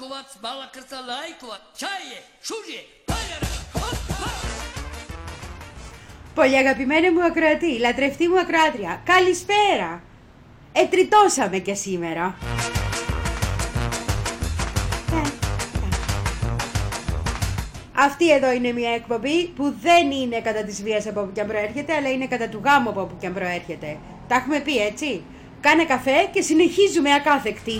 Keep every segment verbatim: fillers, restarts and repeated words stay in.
Μπάρκοβατς, μπάλακρτα, λαϊκοβατ, τσάιε, σούζιε, πάλιαρα, χωπα. Πολύ αγαπημένη μου ακροατή, λατρευτή μου ακροάτρια, καλησπέρα. Ετριτώσαμε και σήμερα. Αυτή εδώ είναι μια εκπομπή που δεν είναι κατά της βίας από όπου και αν προέρχεται, αλλά είναι κατά του γάμου από όπου και αν προέρχεται. Τα έχουμε πει, έτσι. Κάνε καφέ και συνεχίζουμε ακάθεκτη.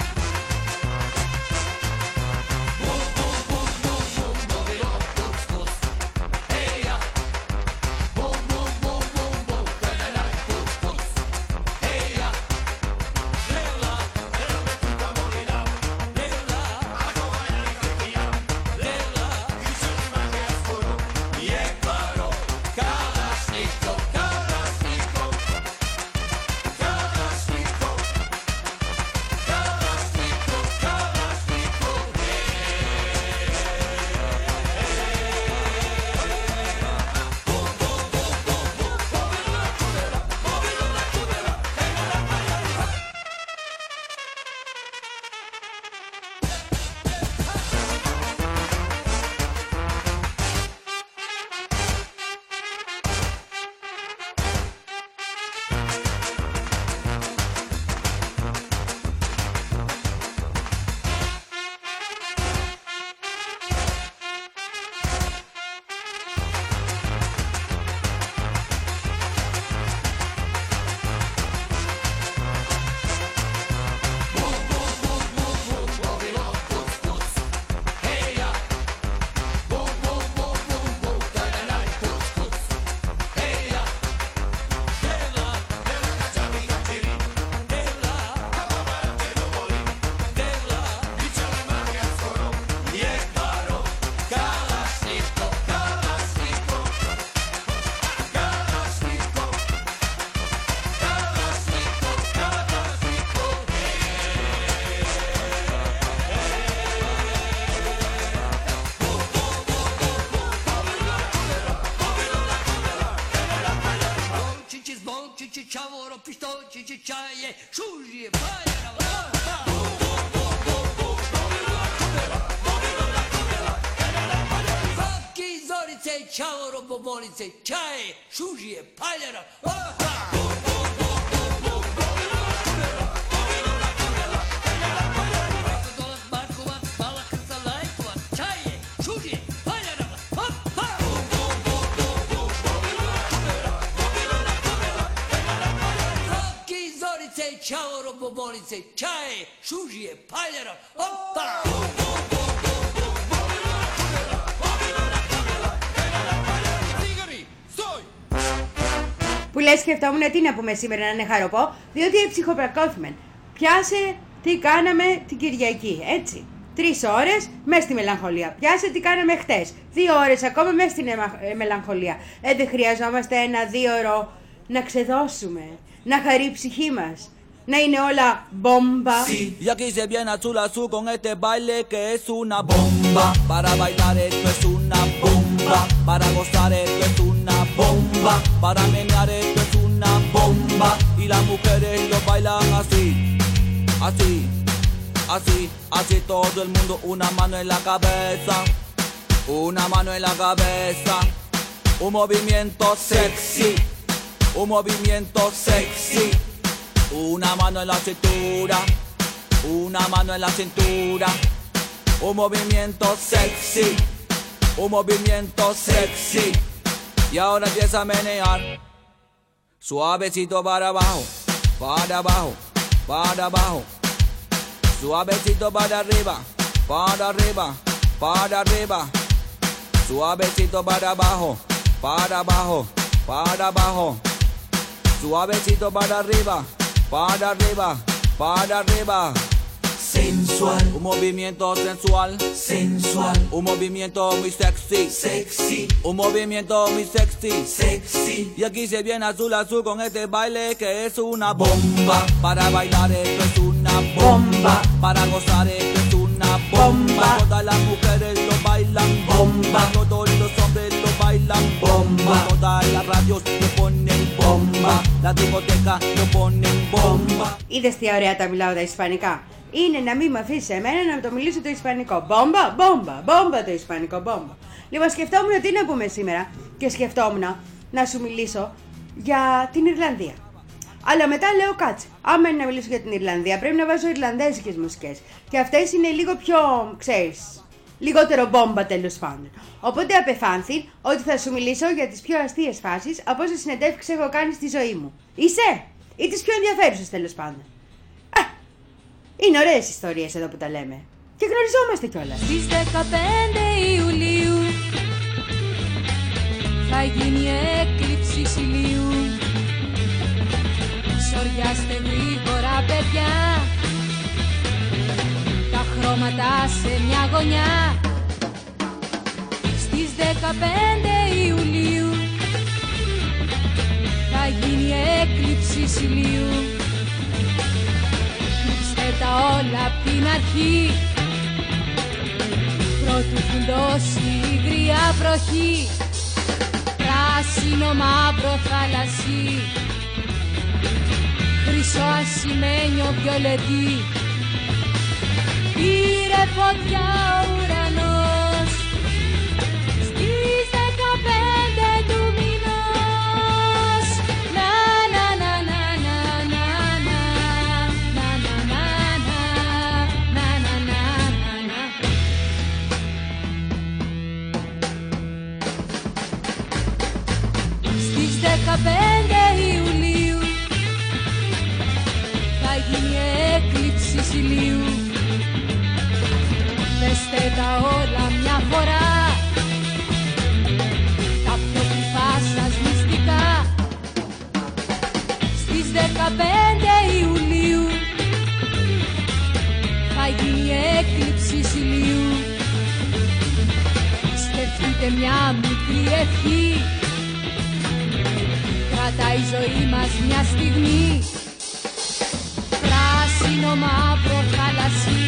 Ciao, bobolice, čaje, šužije, paljara, oha! Barkovac, balakrta, lajkovac, čaje, šužije, paljara, oha! Roki, zorice, čao, bobolice, čaje, šužije, paljara, oha! Που λες σκεφτόμουν τι να πούμε σήμερα να είναι χαροπό, διότι εψυχοπρακώθημεν. Πιάσε τι κάναμε την Κυριακή, έτσι. Τρεις ώρες μες στη μελαγχολία. Πιάσε τι κάναμε χτες. Δύο ώρες ακόμα μες στην ε, μελαγχολία. Ε, δεν χρειαζόμαστε ένα δύο ώρο να ξεδώσουμε, να χαρεί η ψυχή μας. Να είναι όλα μπόμπα. Sí, y aquí se viene azul azul con este baile que es una bomba. Para bailar esto es una bomba. Para gozar esto es una bomba. Para menear esto es una bomba. Y las mujeres lo bailan así, así, así, así todo el mundo. Una mano en la cabeza, una mano en la cabeza. Un movimiento sexy, un movimiento sexy. Una mano en la cintura, una mano en la cintura. Un movimiento sexy, un movimiento sexy. Y ahora empieza a menear. Suavecito para abajo, para abajo, para abajo. Suavecito para arriba, para arriba, para arriba. Suavecito para abajo, para abajo, para abajo. Suavecito para arriba. Para arriba, para arriba. Sensual, un movimiento sensual, sensual, un movimiento muy sexy, sexy, un movimiento muy sexy, sexy. Y aquí se viene azul azul con este baile que es una bomba. Para bailar esto es una bomba. Para gozar esto es una bomba. Todas las mujeres lo bailan bomba. Todos los hombres lo bailan bomba. Todas las radios lo ponen bomba. La discoteca lo ponen bomba. Είδες τι ωραία τα μιλάω τα ισπανικά. είναι να μην με αφήσει εμένα να το μιλήσω το ισπανικό. Μπόμπα, μπόμπα, μπόμπα το ισπανικό, μπόμπα. Λοιπόν, σκεφτόμουν τι να πούμε σήμερα και σκεφτόμουν να σου μιλήσω για την Ιρλανδία. Αλλά μετά λέω κάτσε, άμα είναι να μιλήσω για την Ιρλανδία πρέπει να βάζω ιρλανδέζικες μουσικές. Και αυτές είναι λίγο πιο, ξέρεις, λιγότερο μπόμπα τέλος πάντων. Οπότε απεφάνθη ότι θα σου μιλήσω για τις πιο αστείες φάσεις από όσες συνεντεύξεις έχω κάνει στη ζωή μου. Είσαι! Ή τις πιο ενδιαφέρουσες τέλος πάντων. Α, είναι ωραίες ιστορίες εδώ που τα λέμε. Και γνωριζόμαστε κιόλας. Στις δεκαπέντε Ιουλίου θα γίνει έκλειψη ηλίου. Σοριάστε γρήγορα παιδιά, τα χρώματα σε μια γωνιά. Στις δεκαπέντε Ιουλίου θα γίνει έκλειψη ηλίου. Κλείψτε τα όλα απ' την αρχή, πρώτου φουντώσει η γριά βροχή. Πράσινο μαύρο θάλασσι, χρυσό ασημένιο βιολετή. Πήρε φωτιά ο ουρανός στις δεκαπέντε του μηνός. Να να να να να να να να να να να να να. Στις δεκαπέντε Ιουλίου θα γίνει έκλειψη ηλίου. Δέστε τα όλα μια φορά, τα πιο κρυφά σας μυστικά. Στις δεκαπέντε Ιουλίου θα γίνει έκλειψη ηλίου. Σκεφτείτε μια μικρή ευχή, κρατάει η ζωή μας μια στιγμή. Πράσινο μαύρο θάλασσι,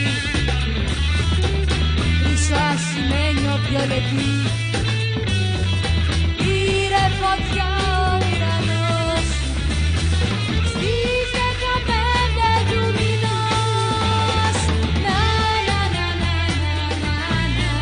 χρυσό ασημένιο βιολετή. Πήρε φωτιά ο ουρανός στις δεκαπέντε του μηνός. Να να να να να να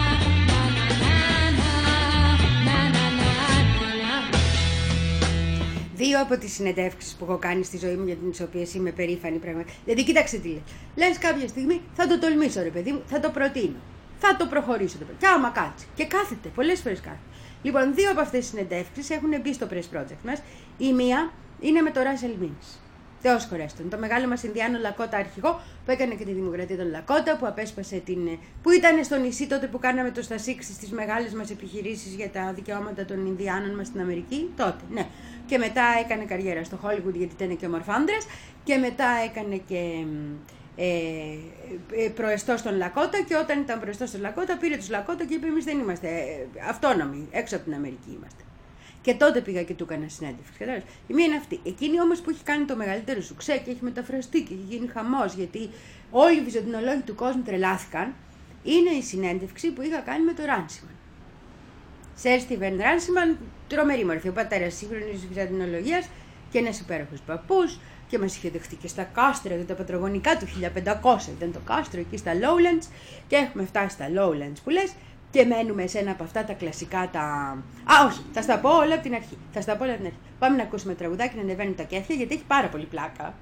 να να να να. Δύο από τις συνεντεύξεις που έχω κάνει στη ζωή μου, για τις οποίες είμαι περήφανη πραγματικά. Δηλαδή, κοίταξε τι λέει. Λες κάποια στιγμή θα το τολμήσω, ρε παιδί μου, θα το προτείνω. Θα το προχωρήσω το παιδί. Και άμα κάτσει. Και κάθεται, πολλές φορές κάθεται. Λοιπόν, δύο από αυτές τις συνεντεύξεις έχουν μπει στο Press Project μας. Η μία είναι με το Russell Means. Θεός χωρέστον. Το μεγάλο μας Ινδιάνο Λακότα αρχηγό που έκανε και τη δημοκρατία των Λακότα, που απέσπασε την. Που ήταν στο νησί τότε που κάναμε το Στασίξι στις μεγάλες μας επιχειρήσεις για τα δικαιώματα των Ινδιάνων μας στην Αμερική. Τότε, ναι. Και μετά έκανε καριέρα στο Hollywood γιατί ήταν και ομορφάντρας. Και μετά έκανε και. Ε, ε, προεστός των Λακότα, και όταν ήταν προεστός των Λακότα πήρε τους Λακότα και είπε εμείς δεν είμαστε ε, αυτόνομοι, έξω από την Αμερική είμαστε. Και τότε πήγα και του έκανα συνέντευξη. Κατάλαβες. Η μία είναι αυτή. Εκείνη όμως που έχει κάνει το μεγαλύτερο σουξέ και έχει μεταφραστεί και έχει γίνει χαμός, γιατί όλοι οι βυζαντινολόγοι του κόσμου τρελάθηκαν, είναι η συνέντευξη που είχα κάνει με τον Ράνσιμαν. Σερ Στίβεν Ράνσιμαν, τρομερή μορφή, ο πατέρας σύγχρονης βυζαντινολογίας και ένας υπέροχος παππούς. Και μας είχε δεχτεί και στα κάστρα, τα πατρογονικά του χίλια πεντακόσια ήταν το κάστρο εκεί στα Lowlands, και έχουμε φτάσει στα Lowlands που λες και μένουμε σε ένα από αυτά τα κλασικά τα... Α, όχι, θα στα πω όλα από την αρχή. Θα στα πω όλα από την αρχή. Πάμε να ακούσουμε τραγουδάκι να ανεβαίνουν τα κέφια γιατί έχει πάρα πολύ πλάκα.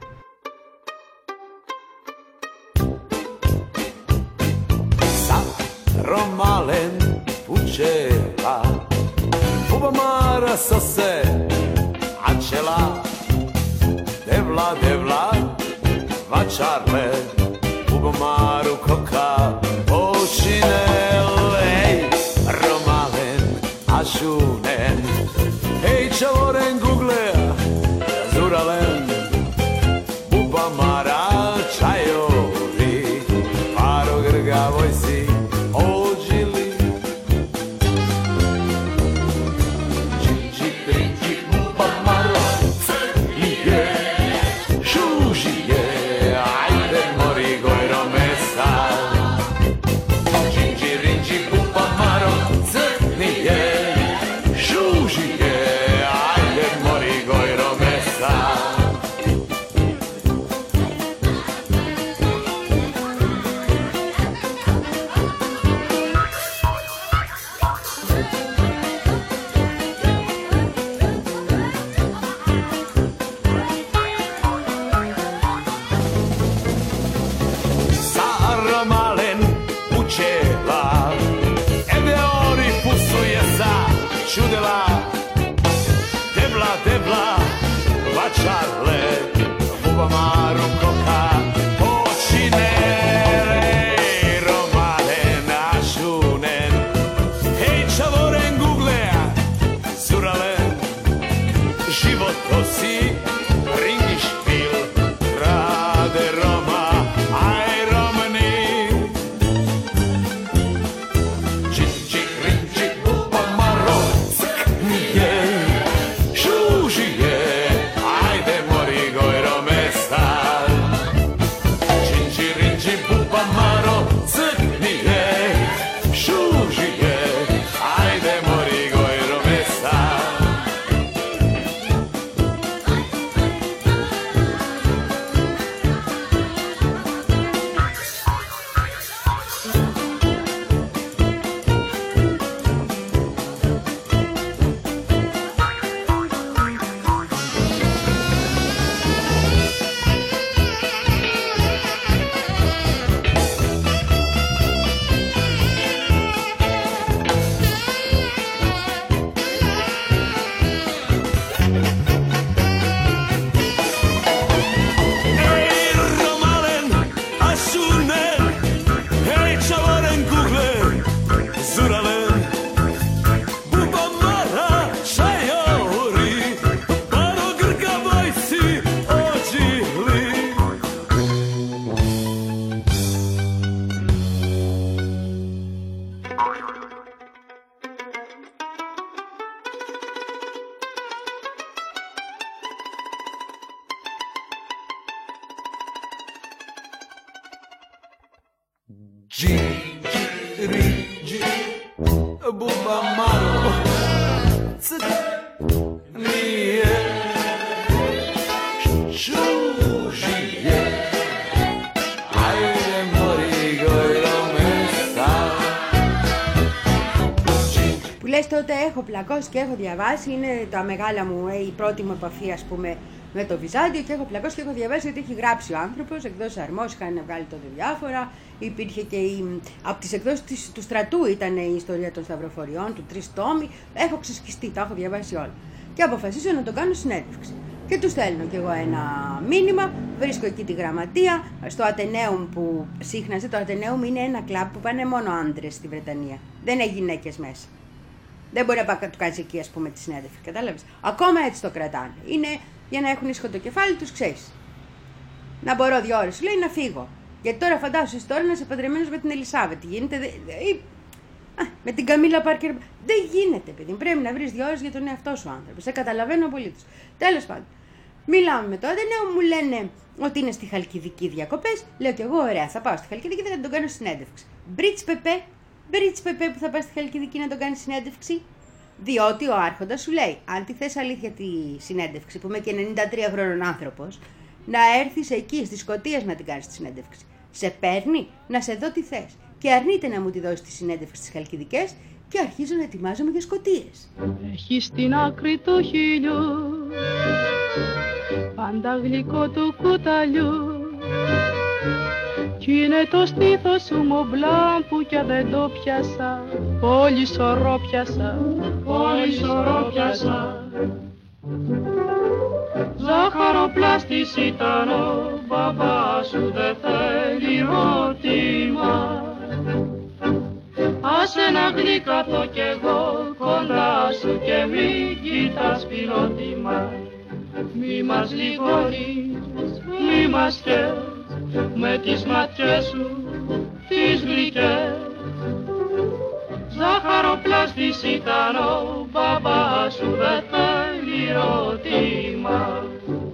Romalen puceva, ubamara sose, acela. Devla, devla, vačarle, ugomaru koka, ošinel, ej, romalen, ašunen, ej, čavoren google, zuralen, ubamara, čajovi, paro grga vojsi, ođili. Čiči, priči, ubamara, je. čudila, debla, debla, vačarle, bubamaru koka, oči nere, romane našunen, hej čavoren googlea, zuralen, život to si, ringi špil, rade Roma, aj Romani. Čik, čik, rin, čik, buba maro, cik, nije, šužije, ajde mori gojro mestar. Čik, čik, rin, čik, buba maro, cik, nije, šužije, ajde mori gojro mestar. Hej romalen, asunen, hej čavoren google, zuralen, buba mara, šajori, paro grga vojsi, ođili. Dži, dži, ri, dži, buba maro, cik, nije, čužije, ajde mori gojro mestar. Που λες τότε έχω πλακώσει και έχω διαβάσει, είναι τα μεγάλα μου, ε, η πρώτη μου επαφή ας πούμε με το Βυζάντιο και έχω πλακώσει και έχω διαβάσει ότι έχει γράψει ο άνθρωπος, εκδόσεις Αρμός είχαν βγάλει τότε διάφορα, υπήρχε και η, από τις εκδόσεις της, του στρατού ήταν η ιστορία των σταυροφοριών, του τρεις τόμοι, έχω ξεσκιστεί, τα έχω διαβάσει όλα. Και αποφασίζω να το κάνω συνέντευξη. Και του στέλνω κι εγώ ένα μήνυμα, βρίσκω εκεί τη γραμματεία, στο Ατενέουμ που σύχναζε, το Ατενέουμ είναι ένα κλαμπ που πάνε μόνο άντρες στη Βρετανία, δεν έχει γυναίκες μέσα. Δεν μπορεί να πάει του κάνει εκεί, ας πούμε, τη συνέντευξη. Κατάλαβες. Ακόμα έτσι το κρατάνε. Είναι για να έχουν ήσυχο το κεφάλι τους, ξέρεις. Να μπορώ δύο ώρες, σου λέει, να φύγω. Γιατί τώρα φαντάσου εσύ τώρα να είσαι παντρεμένος με την Ελισάβετ. Γίνεται. Δε, δε, ή, α, με την Καμίλα Πάρκερ. Δεν γίνεται, παιδί. Πρέπει να βρεις δύο ώρες για τον εαυτό σου άνθρωπο. Σε καταλαβαίνω απολύτως. Τέλος πάντων. Μιλάμε με το Ατενέο, μου λένε ότι είναι στη Χαλκιδική διακοπές. Λέω κι εγώ, ωραία, θα πάω στη Χαλκιδική, θα τον κάνω συνέντευξη. Μπριτς Πεπέ. Μπριτς Πεπέ που θα πάει στη Χαλκιδική να τον κάνει συνέντευξη. Διότι ο άρχοντας σου λέει, αν τη θες αλήθεια τη συνέντευξη, που είμαι και ενενήντα τρία χρόνων άνθρωπος, να έρθεις εκεί στις Σκωτίες να την κάνεις τη συνέντευξη. Σε παίρνει να σε δω τι θες. Και αρνείται να μου τη δώσει τη συνέντευξη στις Χαλκιδικές και αρχίζω να ετοιμάζομαι για Σκωτίες. Έχει στην άκρη του χείλιου πάντα γλυκό του κουταλιού κι είναι το στήθος σου μομπλάν που κι δεν το πιάσα, πολύ σωρό πιάσα, πολύ σωρό πιάσα. Ζάχαροπλάστης ήταν ο μπαμπάς σου, δεν θέλει ρώτημα. Άσε να γλυκαθώ κι εγώ κοντά σου και μη κοιτάς φιλότιμα. Μη μας λιγώνεις, μη μας καίς, με τις ματιές σου τις γλυκές. Ζάχαροπλάστης ήταν ο μπαμπάς σου, δεν θέλει ρώτημα.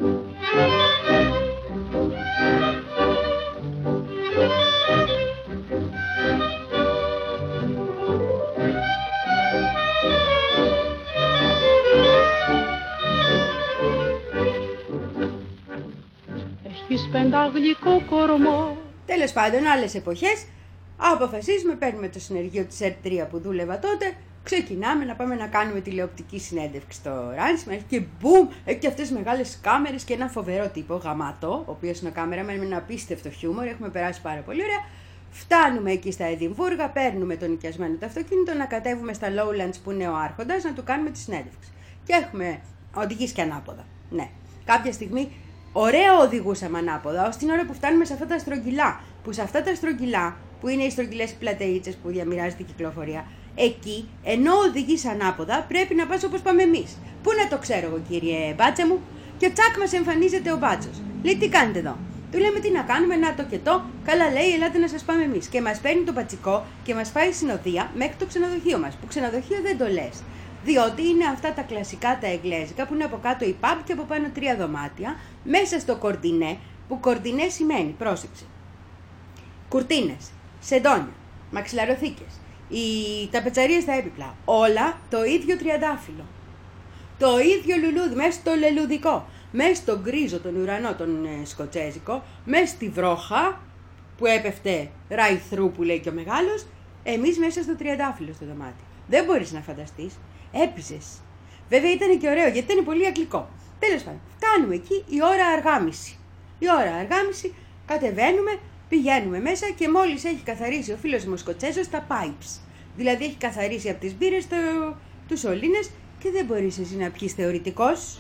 Έχεις πενταγλυκό κορμό. Τέλος πάντων, άλλες εποχές, αποφασίζουμε, παίρνουμε το συνεργείο της ΕΡΤ τρία που δούλευα τότε, ξεκινάμε να πάμε να κάνουμε τηλεοπτική συνέντευξη στο Ράνσιμα. Έχει και μπουμ, έχει και αυτές τις μεγάλες κάμερες και ένα φοβερό τύπο, γαμάτο, ο οποίος είναι ο κάμεραμαν με ένα απίστευτο χιούμορ, έχουμε περάσει πάρα πολύ ωραία. Φτάνουμε εκεί στα Εδιμβούργα, παίρνουμε το νοικιασμένο το αυτοκίνητο, να κατέβουμε στα Lowlands που είναι ο Άρχοντας, να του κάνουμε τη συνέντευξη. Και έχουμε οδηγήσει και ανάποδα. Ναι. Κάποια στιγμή ωραία οδηγούσαμε ανάποδα, ως την ώρα που φτάνουμε σε αυτά τα στρογγυλά. Που σε αυτά τα στρογγυλά, που είναι οι στρογγυλές πλατεΐτσες που διαμοιράζεται η κυκλοφορία, εκεί, ενώ οδηγείς ανάποδα, πρέπει να πας όπως πάμε εμείς. Πού να το ξέρω εγώ, κύριε μπάτσα μου? Και τσακ μας εμφανίζεται ο μπάτσος. Λέει, τι κάνετε εδώ? Του λέμε τι να κάνουμε, να το και το. Καλά, λέει, ελάτε να σας πάμε εμείς. Και μας παίρνει το πατσικό και μας πάει συνοδεία μέχρι το ξενοδοχείο μας. Που ξενοδοχείο δεν το λες. Διότι είναι αυτά τα κλασικά τα εγγλέζικα που είναι από κάτω η pub και από πάνω τρία δωμάτια, μέσα στο κορντινέ, που κορντινέ σημαίνει, πρόσεξε, κουρτίνες, σεντόνια, μαξιλαροθήκες, οι ταπετσαρίες στα έπιπλα, όλα το ίδιο τριαντάφυλλο. Το ίδιο λουλούδι, μέσα στο λελουδικό, μέσα στο γκρίζο, τον ουρανό, τον ε, σκοτσέζικο, μέσα στη βρόχα που έπεφτε right through που λέει και ο μεγάλος, εμείς μέσα στο τριαντάφυλλο στο δωμάτιο. Δεν μπορείς να φανταστείς. Έπιζες. Βέβαια ήταν και ωραίο γιατί ήταν πολύ αγγλικό. Τέλος πάντων, φτάνουμε εκεί η ώρα αργάμιση. Η ώρα αργάμιση, κατεβαίνουμε, πηγαίνουμε μέσα και μόλις έχει καθαρίσει ο φίλος μου ο Σκοτσέζος τα pipes. Δηλαδή έχει καθαρίσει από τις μπύρες το, τους σωλήνες και δεν μπορείς εσύ να πιεις θεωρητικός.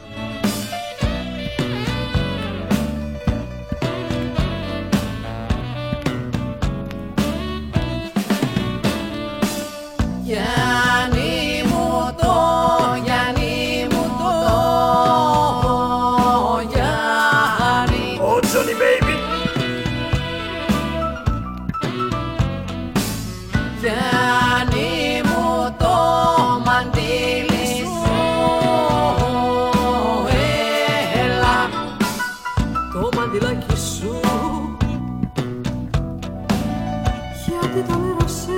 Γιάννη μου το, Γιάννη μου το, Γιάννη. Oh, Johnny baby. Γιάννη μου το μαντίλι σου, έλα. Το μαντιλάκι σου, γιατί το λέρωσες.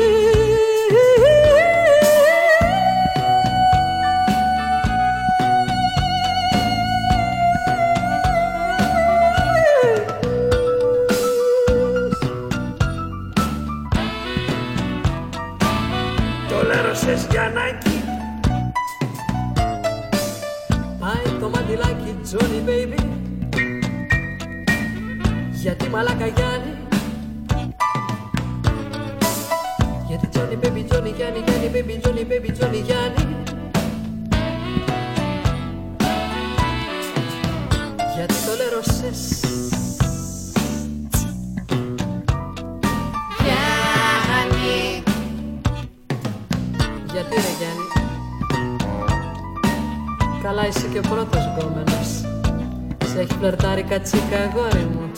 Γιαννάκη. Πάει το μαντιλάκι Johnny baby, γιατί μαλάκα Γιάννη. Γιατί Johnny baby, Johnny Γιάννη, Γιάννη baby, Johnny baby, Johnny Γιάννη. Γιατί το λέρωσες. Γιάννη. Γιατί ρε Γιάννη? Καλά είσαι και ο πρώτος γκόμενος. Σε έχει φλερτάρει κατσίκα αγόρι μου.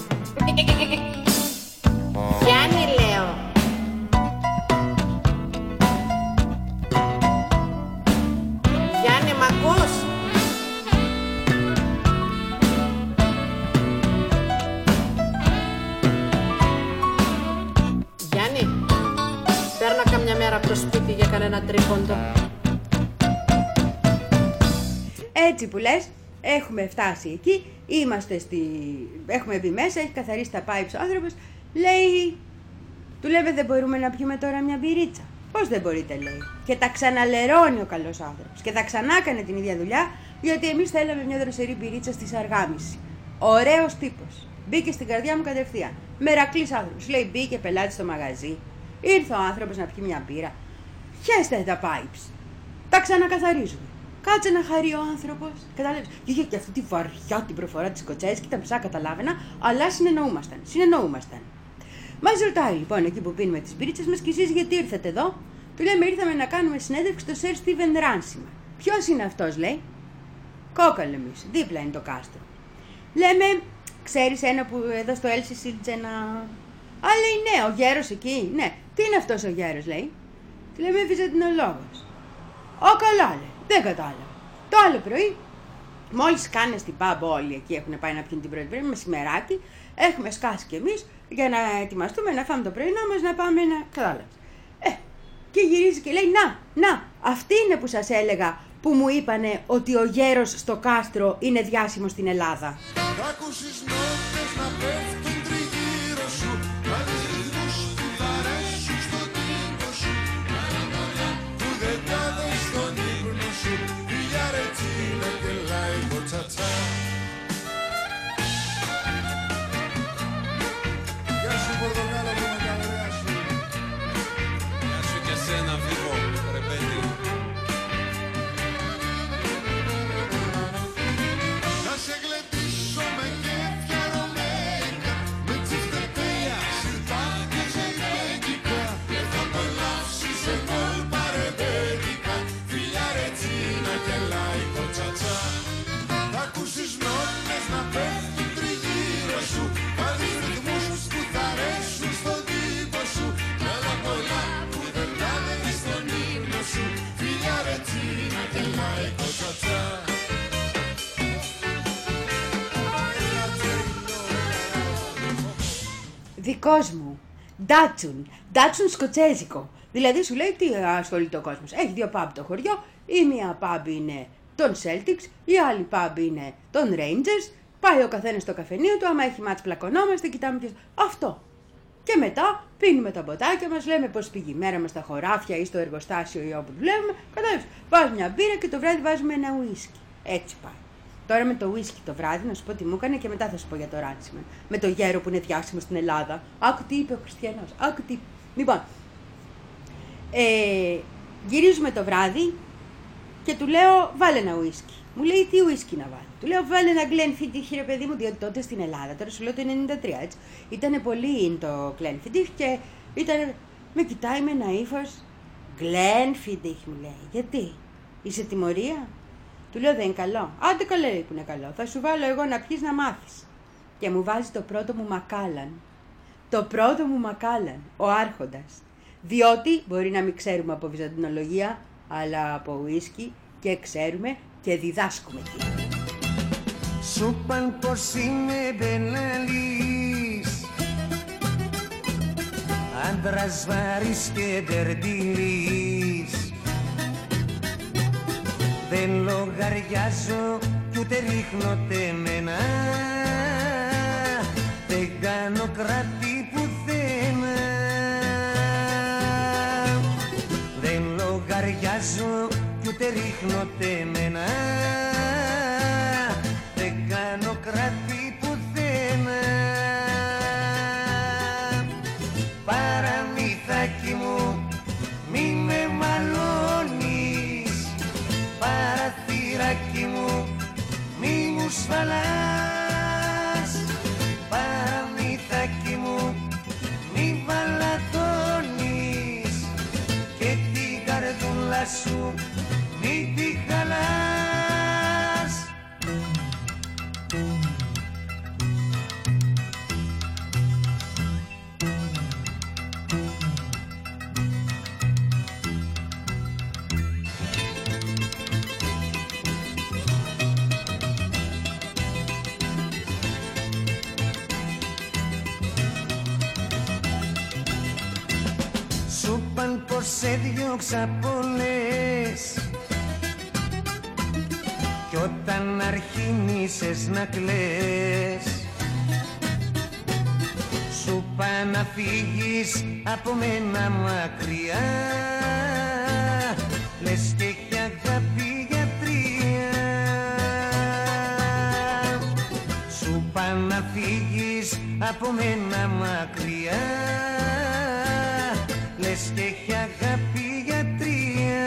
Γιάννη λέω. Γιάννη μ' ακούς? Γιάννη, παίρνω καμιά μέρα από το σπίτι για κανένα τρίποντο. Έτσι που λες, έχουμε φτάσει εκεί, είμαστε στη... έχουμε μπει μέσα, έχει καθαρίσει τα pipes ο άνθρωπος, λέει, του λέμε δεν μπορούμε να πιούμε τώρα μια μπυρίτσα. Πώς δεν μπορείτε, λέει. Και τα ξαναλερώνει ο καλός άνθρωπος. Και θα ξανά κάνει την ίδια δουλειά, γιατί εμείς θέλαμε μια δροσερή μπυρίτσα στη Σαργάμιση. Ωραίος τύπος. Μπήκε στην καρδιά μου κατευθείαν. Μερακλής άνθρωπος. Λέει, μπήκε πελάτη στο μαγαζί. Ήρθε ο άνθρωπος να πιει μια μπύρα. Χέστε τα pipes. Τα ξανακαθαρίζουμε. Κάτσε να χαρεί ο άνθρωπος. Κατάλαβες. Και είχε και αυτή τη βαριά την προφορά της Σκοτσέζικης και τα μισά καταλάβαινα, αλλά συνεννοούμασταν. Συνεννοούμασταν. Μας ρωτάει λοιπόν εκεί που πίνουμε τις μπυρίτσες μας, και εσείς γιατί ήρθατε εδώ? Του λέμε, ήρθαμε να κάνουμε συνέντευξη στο Sir Stephen Runciman. Ποιος είναι αυτός, λέει? Κόκαλο εμείς, δίπλα είναι το κάστρο. Λέμε, ξέρεις ένα που εδώ στο Έλσι σύλλητσε ένα... Α, λέει, ναι, ο γέρος εκεί, ναι. Τι είναι αυτός ο γέρος, λέει? Του λέμε, βυζαντινολόγος. Ω, καλά, λέει, δεν κατάλαβα. Το άλλο πρωί, μόλις κάνε στην pub όλοι εκεί έχουν πάει να πιούν την πρωί, μεσημεράκι, έχουμε σκάσει κι εμείς για να ετοιμαστούμε να φάμε το πρωινό μας, να πάμε να... Κατάλαβες. Ε, και γυρίζει και λέει, να, να, αυτή είναι που σας έλεγα που μου είπανε ότι ο γέρος στο κάστρο είναι διάσημος στην Ελλάδα. Θα ακούσεις νότες να πέφτουν τριγύρω σου, να δεις ρυθμούς που θα αρέσουν στον τύπο σου, που δεν κάθες στον ύπνο σου, φιλιά ρε τσίλα και λαϊκό τσατσά. Γεια σου Πορτοκάλα που με κάνεις. για να φύγω, ρε παιδί. Θα σε γλεντήσω με κέφια ρωμαϊκά, με τσιφτεπέλια, σιρτά και ζεϊπέγγικα, και θα απολαύσεις σε κόλπα ρεμπέτικα, φιλιά ρετσίνα και λαϊκό τσατσά. Θα ακούσεις νότες να πέφτουν τριγύρω σου, θα δεις ρυθμούς που θα αρέσουν στον τύπο σου, κι άλλα πολλά που δεν θα δεις στον ύπνο σου, φιλιά ρετσίνα και λαϊκό τσατσά. Δικός μου. Ντάτσουν. Ντάτσουν σκοτσέζικο. Δηλαδή σου λέει τι ασχολείται ο κόσμος. Έχει δύο pub το χωριό. Η μία pub είναι των Celtics, η άλλη pub είναι των Rangers. Πάει ο καθένας στο καφενείο του. Άμα έχει μάτς πλακωνόμαστε, κοιτάμε ποιος. Αυτό. Και μετά πίνουμε τα ποτάκια μας, λέμε πώς πήγε η μέρα μας στα χωράφια ή στο εργοστάσιο ή όπου δουλεύουμε. Κατάλαβες. Βάζουμε μια μπύρα και το βράδυ βάζουμε ένα ουίσκι. Έτσι πάει. Τώρα με το ουίσκι το βράδυ, να σου πω τι μου έκανε και μετά θα σου πω για το ράτσιμεν. Με το γέρο που είναι διάσημο στην Ελλάδα. Άκου τι είπε ο Χριστιανός. Άκου τι. Λοιπόν, ε, γυρίζουμε το βράδυ και του λέω βάλε ένα ουίσκι. Μου λέει τι ουίσκι να βάλει. Του λέω βάλε ένα Glenfiddich ρε παιδί μου, διότι τότε στην Ελλάδα, τώρα σου λέω το ενενήντα τρία έτσι. Ήταν πολύ in το Glenfiddich και ήταν, με κοιτάει με ένα ύφος. Glenfiddich μου λέει. Γιατί, είσαι τιμωρία. Του λέω δεν είναι καλό. Άντε καλά λέει που είναι καλό. Θα σου βάλω εγώ να πιεις να μάθεις. Και μου βάζει το πρώτο μου Μακάλαν. Το πρώτο μου Μακάλαν. Ο άρχοντας. Διότι μπορεί να μην ξέρουμε από βυζαντινολογία, αλλά από ουίσκι και ξέρουμε και διδάσκουμε εκεί. Σου παν πως είμαι μπεναλής, άντρας βαρύς και τερτιλής. Δεν λογαριάζω κι ούτε ρίχνω τεμένα, δεν κάνω κράτη πουθενά. Δεν λογαριάζω κι ούτε ρίχνω τεμένα, δεν κάνω κράτη πουθενά. Παραμυθάκι μου μη με μαλώνεις, παραθυράκι μου μη μου σφαλάς. Παραμυθάκι μου μη βαλατώνεις και την καρδούλα σου μη τη χαλάς. Σου παν πως σε διώξα πολλές, κι όταν αρχίνησες να κλαις, σου παν να φύγεις από μένα μακριά, λες και έχει αγάπη γιατρία. Σου παν να φύγεις από μένα μακριά, λες και έχει αγάπη γιατρία.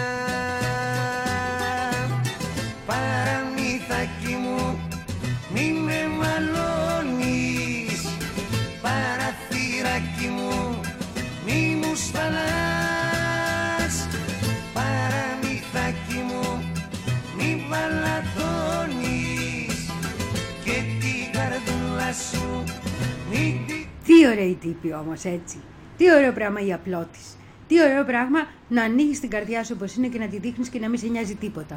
Παραμυθάκι μου μη με μαλώνεις, παραθυράκι μου μη μου σφαλάς. Παραμυθάκι μου μη βαλατώνεις και την καρδούλα σου μη τη... Τι ωραίοι τύποι όμως έτσι. Τι ωραίο πράγμα η απλότης. Τι ωραίο πράγμα να ανοίγεις την καρδιά σου όπως είναι και να τη δείχνεις και να μην σε νοιάζει τίποτα.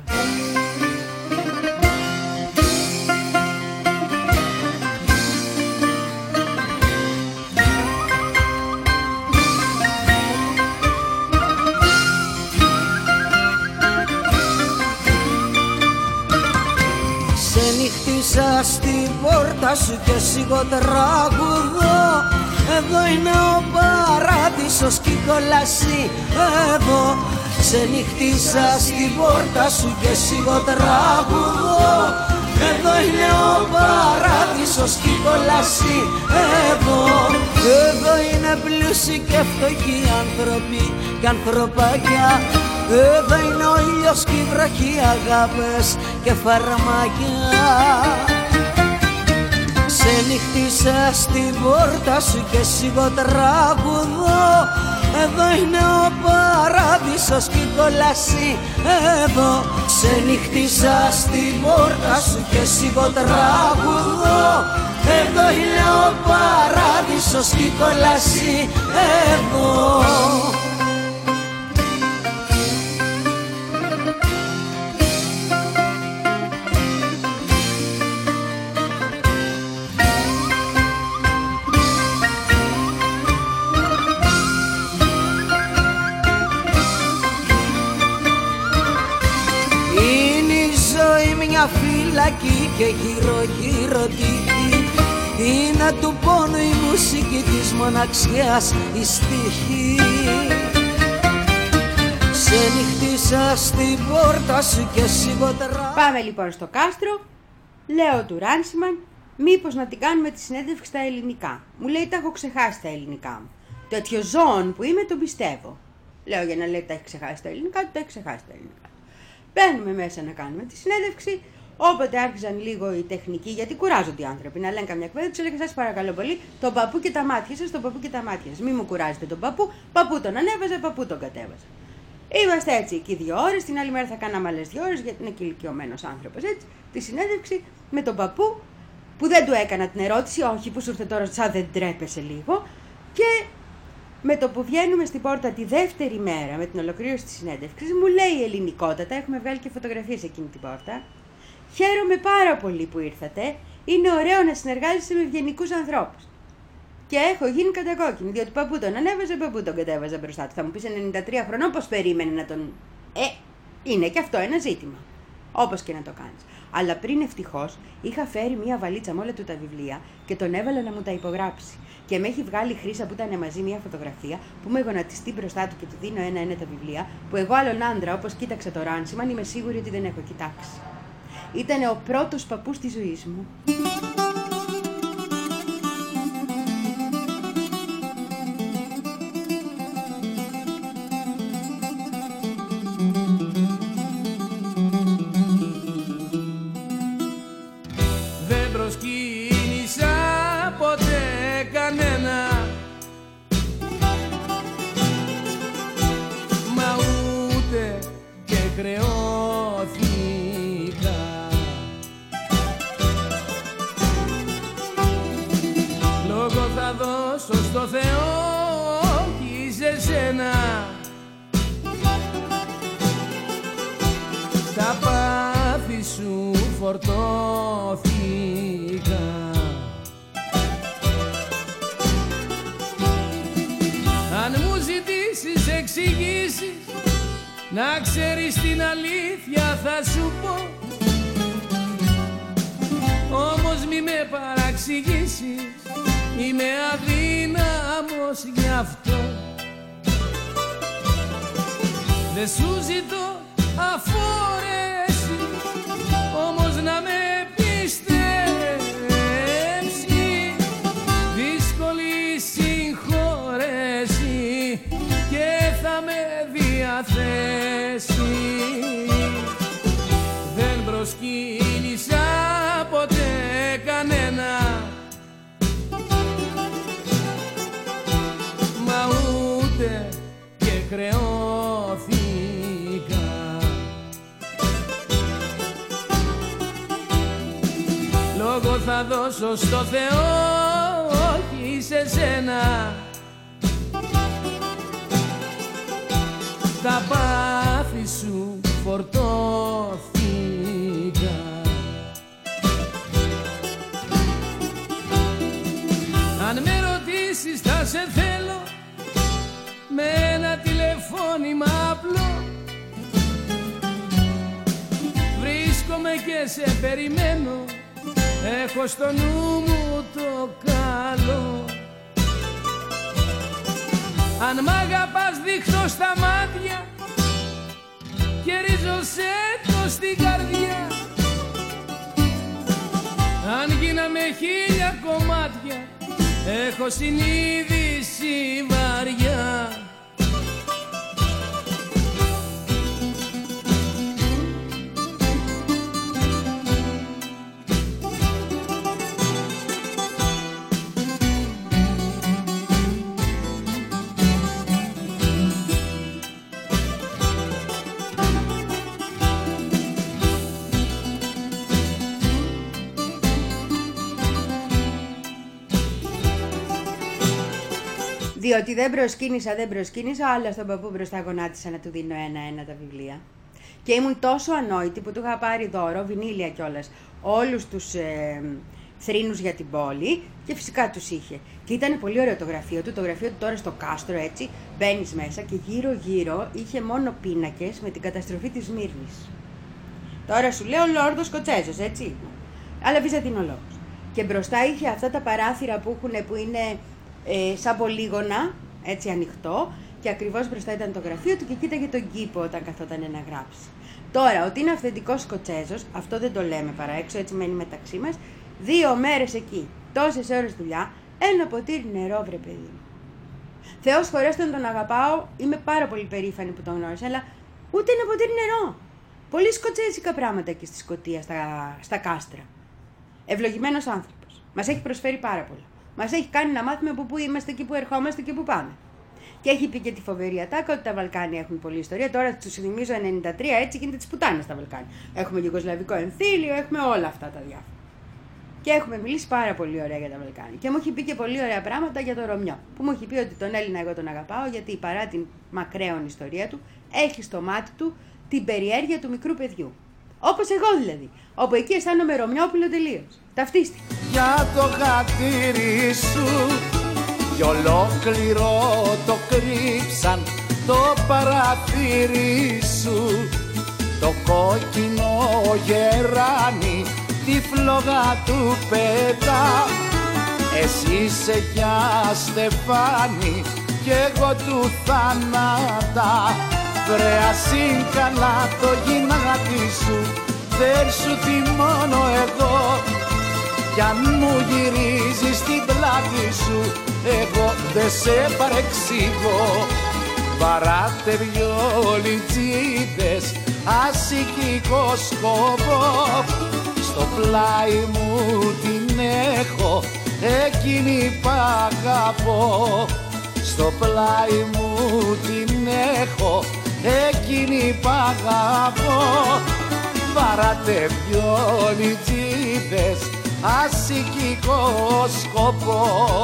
Σε νυχτίσα στην πόρτα σου και σιγό τραγουδώ. Εδώ είναι ο παράδεισος κι η κόλαση εδώ. Σε νυχτίσα στην πόρτα σου και σιγό τραγουδώ. εδώ είναι ο παράδεισος και η κόλαση. Εδώ, εδώ είναι πλούσιοι και φτωχοί άνθρωποι και ανθρωπάκια. Εδώ είναι ο ήλιος και η βροχή, αγάπες και φαρμάκια. Ξενυχτήσα στην πόρτα σου και σιγό τραγουδώ. Εδώ είναι ο παράδεισος και η κόλαση. Εδώ ξενυχτήσα στην πόρτα σου και σιγό τραγουδώ. Εδώ είναι ο παράδεισος και η κόλαση. Εδώ. Φυλακή και γύρω γύρω τύχη, είναι του πόνου η μουσική, της μοναξιάς η στίχη. Ξενυχτήσα στην πόρτα σου και σιγότερα. Πάμε λοιπόν στο κάστρο. Λέω του Ράνσιμαν, μήπως να την κάνουμε τη συνέντευξη στα ελληνικά. Μου λέει τα έχω ξεχάσει τα ελληνικά μου. Τέτοιο ζώον που είμαι τον πιστεύω. Λέω για να λέει τα έχει ξεχάσει τα ελληνικά του, τα έχει ξεχάσει τα ελληνικά. Μπαίνουμε μέσα να κάνουμε τη συνέντευξη. Όποτε άρχισαν λίγο οι τεχνικοί, γιατί κουράζονται οι άνθρωποι να λένε καμιά κουβέντα, του έλεγα: σας παρακαλώ πολύ, τον παππού και τα μάτια σας, τον παππού και τα μάτια σας. Μη μου κουράζετε τον παππού, παππού τον ανέβαζα, παππού τον κατέβαζα. Είμαστε έτσι εκεί δύο ώρες, την άλλη μέρα θα κάναμε άλλες δύο ώρες, γιατί είναι και ηλικιωμένος άνθρωπος έτσι. Τη συνέντευξη με τον παππού, που δεν του έκανα την ερώτηση, όχι, που σου ήρθε τώρα, σαν δεν τρέπεσαι λίγο. Και με το που βγαίνουμε στην πόρτα τη δεύτερη μέρα, με την ολοκλήρωση της συνέντευξης, μου λέει ελληνικότατα, έχουμε βγάλει και φωτογραφίες εκείνη την πόρτα. Χαίρομαι πάρα πολύ που ήρθατε. Είναι ωραίο να συνεργάζεσαι με ευγενικούς ανθρώπους. Και έχω γίνει κατακόκκινη, διότι παππού τον ανέβαζε, παππού τον κατέβαζα μπροστά του. Θα μου πεις ενενήντα τρία χρονών πώς περίμενε να τον. Ε, είναι και αυτό ένα ζήτημα. Όπως και να το κάνεις. Αλλά πριν ευτυχώς είχα φέρει μία βαλίτσα με όλα του τα βιβλία και τον έβαλα να μου τα υπογράψει. Και με έχει βγάλει η Χρύσα που ήταν μαζί μία φωτογραφία που με γονατιστεί μπροστά του και του δίνω ένα-ένα τα βιβλία. Που εγώ άλλον άντρα, όπως κοίταξα το Ράνσιμαν, είμαι σίγουρη ότι δεν έχω κοιτάξει. Ήτανε ο πρώτος παππούς της ζωής μου. Δεν προσκύνησα ποτέ κανένα, μα ούτε και κρεώθηκα. Λόγο θα δώσω στο Θεό κι σε σένα. Τα πάθη σου φορτώθηκα. Αν μου ζητήσεις εξηγήσεις, να ξέρεις την αλήθεια θα σου πω. Όμως μη με παραξηγήσεις, είμαι αδύναμος γι' αυτό. Δεν σου ζητώ αφόρεση, όμως να με πιστέψει. Δύσκολη συγχώρεση και θα με διαθέσει. Δεν προσκύνησα ποτέ κανένα, μα ούτε και χρεώθηκα. Λόγο θα δώσω στο Θεό, όχι σε σένα. Τα πάθη σου φορτώθηκα. Αν με ρωτήσεις θα σε θέλω με ένα τηλεφώνημα απλό. Βρίσκομαι και σε περιμένω, έχω στο νου μου το καλό. Αν μ' αγαπάς δείχνω στα μάτια και ρίζωσέ το στην καρδιά. αν γίναμε χίλια κομμάτια, έχω συνείδηση βαριά. Διότι δεν προσκύνησα, δεν προσκύνησα, αλλά στον παππού μπροστά γονάτισα να του δίνω ένα-ένα τα βιβλία. Και ήμουν τόσο ανόητη που του είχα πάρει δώρο, βινίλια κιόλας, όλους τους ε, θρήνους για την πόλη και φυσικά τους είχε. Και ήταν πολύ ωραίο το γραφείο του, το γραφείο του τώρα στο κάστρο έτσι, μπαίνεις μέσα και γύρω-γύρω είχε μόνο πίνακες με την καταστροφή της Σμύρνης. Τώρα σου λέω Λόρδος Σκοτσέζος, έτσι, αλλά βυζαντινολόγος. Και μπροστά είχε αυτά τα παράθυρα που, έχουν, που είναι ε, σαν πολύγωνα, έτσι ανοιχτό, και ακριβώς μπροστά ήταν το γραφείο του και κοίταγε τον κήπο όταν καθόταν να γράψει. Τώρα, ότι είναι αυθεντικός Σκοτσέζος, αυτό δεν το λέμε παρά έξω, έτσι μένει μεταξύ μας, δύο μέρες εκεί, τόσες ώρες δουλειά, ένα ποτήρι νερό, βρε παιδί μου. Θεός χωρέστον, τον αγαπάω, είμαι πάρα πολύ περήφανη που τον γνώρισα, αλλά ούτε ένα ποτήρι νερό. Πολύ σκοτσέζικα πράγματα εκεί στη Σκωτία, στα, στα κάστρα. Ευλογημένος άνθρωπος. Μας έχει προσφέρει πάρα πολλά. Μας έχει κάνει να μάθουμε από πού είμαστε και πού ερχόμαστε και πού πάμε. Και έχει πει και τη φοβερή ατάκα ότι τα Βαλκάνια έχουν πολλή ιστορία. Τώρα του θυμίζω ενενήντα τρία, έτσι γίνεται τις πουτάνες στα Βαλκάνια. Έχουμε Γιουγκοσλαβικό εμφύλιο, έχουμε όλα αυτά τα διάφορα. Και έχουμε μιλήσει πάρα πολύ ωραία για τα Βαλκάνια. Και μου έχει πει και πολύ ωραία πράγματα για τον Ρωμιό. Που μου έχει πει ότι τον Έλληνα εγώ τον αγαπάω, γιατί παρά την μακραίων ιστορία του, έχει στο μάτι του την περιέργεια του μικρού παιδιού. Όπως εγώ δηλαδή. Όπου εκεί αισθάνομαι Ρωμιόπουλο τελείως. Ταυτίστηκε. Για το χατήρι σου κι ολόκληρο το κρύψαν το παραθύρι σου, το κόκκινο γεράνι τη φλόγα του πέτα. Εσύ είσαι για Στεφάνι κι εγώ του θάνατα. Βρε ασύγκαλα το γυνάτι σου, δεν σου θυμώνω εγώ. Κι αν μου γυρίζεις την πλάτη σου, εγώ δεν σε παρεξηγώ. Βαράτε δυο λιτζίδες, ασηκικό σκοπό. Στο πλάι μου την έχω, εκείνη π' αγαπώ. Στο πλάι μου την έχω, εκείνη π' αγαπώ. Βαράτε δυο λιτζίδες, ασηκικό σκοπό.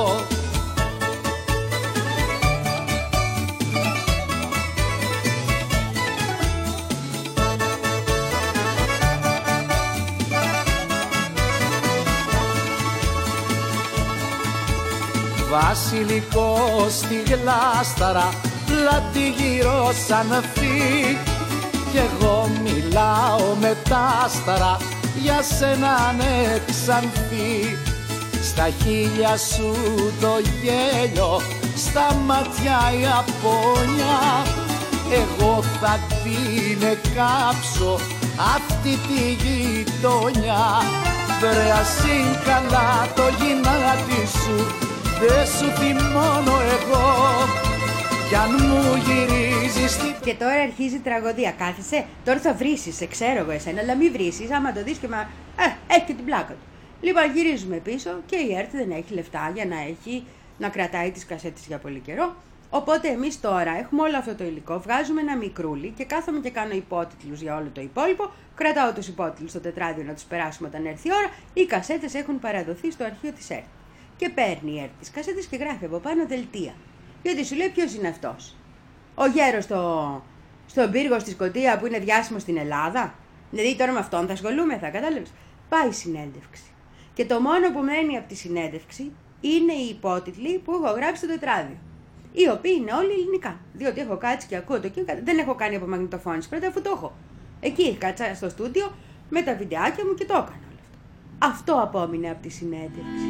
Βασιλικό στη γλάσταρα, πλάτη γύρω σαν φύ. Κι εγώ μιλάω με τάσταρα, για σένα ναι ξανθή. Στα χείλια σου το γέλιο, στα μάτια η απόνια. Εγώ θα την εκάψω αυτή τη γειτονιά. Βρε ασύγκαλα το γυνάτι σου, δεν σου θυμώνω εγώ. Κι αν μου γυρίζεις την... Και τώρα αρχίζει η τραγωδία. Κάθεσαι, τώρα θα βρήσεις, σε ξέρω εγώ εσένα, αλλά μην βρήσεις. Άμα το δεις και μα. Ε, έχει και την πλάκα του. Λοιπόν, γυρίζουμε πίσω και η ΕΡΤ δεν έχει λεφτά για να έχει να κρατάει τις κασέτες για πολύ καιρό. Οπότε εμείς τώρα έχουμε όλο αυτό το υλικό, βγάζουμε ένα μικρούλι και κάθομαι και κάνω υπότιτλους για όλο το υπόλοιπο. Κρατάω τους υπότιτλους στο τετράδιο να τους περάσουμε όταν έρθει η ώρα. Οι κασέτες έχουν παραδοθεί στο αρχείο της ΕΡΤ. Και παίρνει η ΕΡΤ τις κασέτες και γράφει από πάνω δελτία. Γιατί σου λέει ποιος είναι αυτός. Ο γέρος στο, στον πύργο στη Σκωτία που είναι διάσημο στην Ελλάδα. Δηλαδή τώρα με αυτόν θα ασχολούμεθα, κατάλαβες. Πάει συνέντευξη. Και το μόνο που μένει από τη συνέντευξη είναι οι υπότιτλοι που έχω γράψει στο τετράδιο. Οι οποίοι είναι όλοι ελληνικά. Διότι έχω κάτσει και ακούω το κείμενο. Δεν έχω κάνει από μαγνητοφώνηση πρώτα, αφού το έχω. Εκεί κάτσα στο στούντιο με τα βιντεάκια μου και το έκανα όλο αυτό. Αυτό απόμεινε από τη συνέντευξη.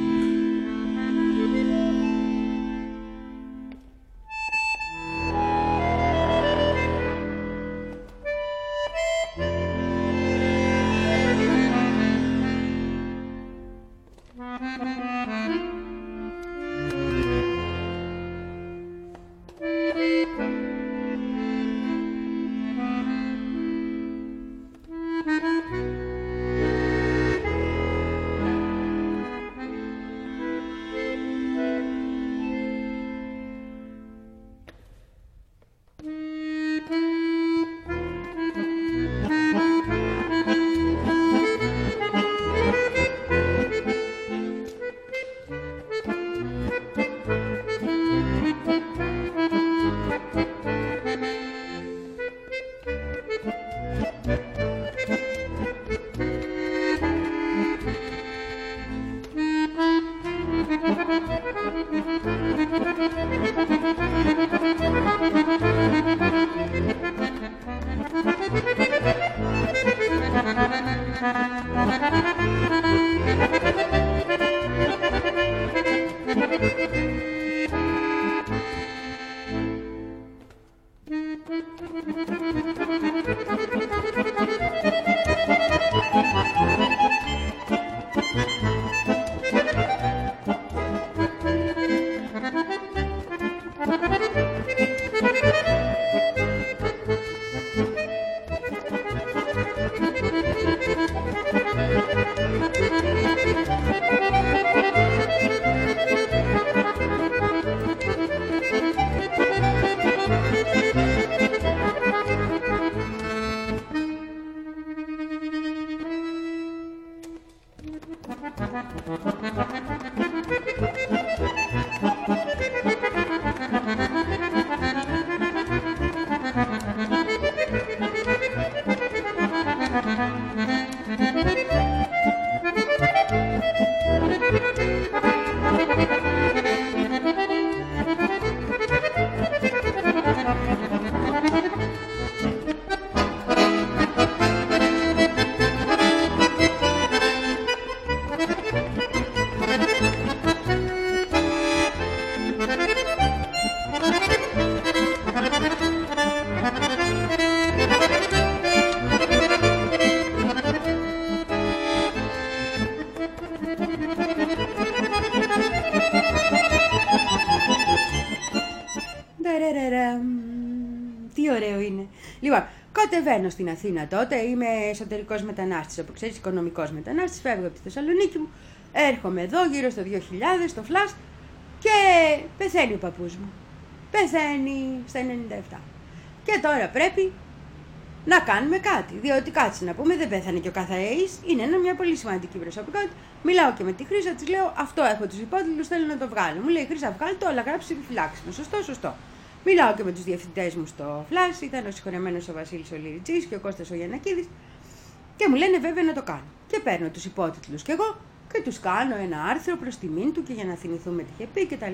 Τι ωραίο είναι. Λοιπόν, κατεβαίνω στην Αθήνα τότε, είμαι εσωτερικός μετανάστης, όπως ξέρεις, οικονομικός μετανάστης, φεύγω από τη Θεσσαλονίκη μου, έρχομαι εδώ γύρω στο δύο χιλιάδες, στο Φλας, και πεθαίνει ο παππούς μου. Πεθαίνει στα ενενήντα επτά. Και τώρα πρέπει να κάνουμε κάτι, διότι κάτσε να πούμε, δεν πέθανε και ο Καθαέης, είναι ένα, μια πολύ σημαντική προσωπικότητα. Μιλάω και με τη Χρύσα, της λέω, αυτό έχω τους υπότιτλους, θέλω να το βγάλω. Μου λέει, Χρύσα, βγάλω το, αλλά γράψει επιφυλάξιμο. Σωστό, σωστό. Μιλάω και με τους διευθυντές μου στο Φλας, ήταν ο συγχωρεμένος ο Βασίλης ο Λυριτσής και ο Κώστας ο Γιαννακίδης, και μου λένε βέβαια να το κάνω. Και παίρνω τους υπότιτλους κι εγώ και τους κάνω ένα άρθρο προς τιμήν του και για να θυμηθούμε τι είχε πει κτλ.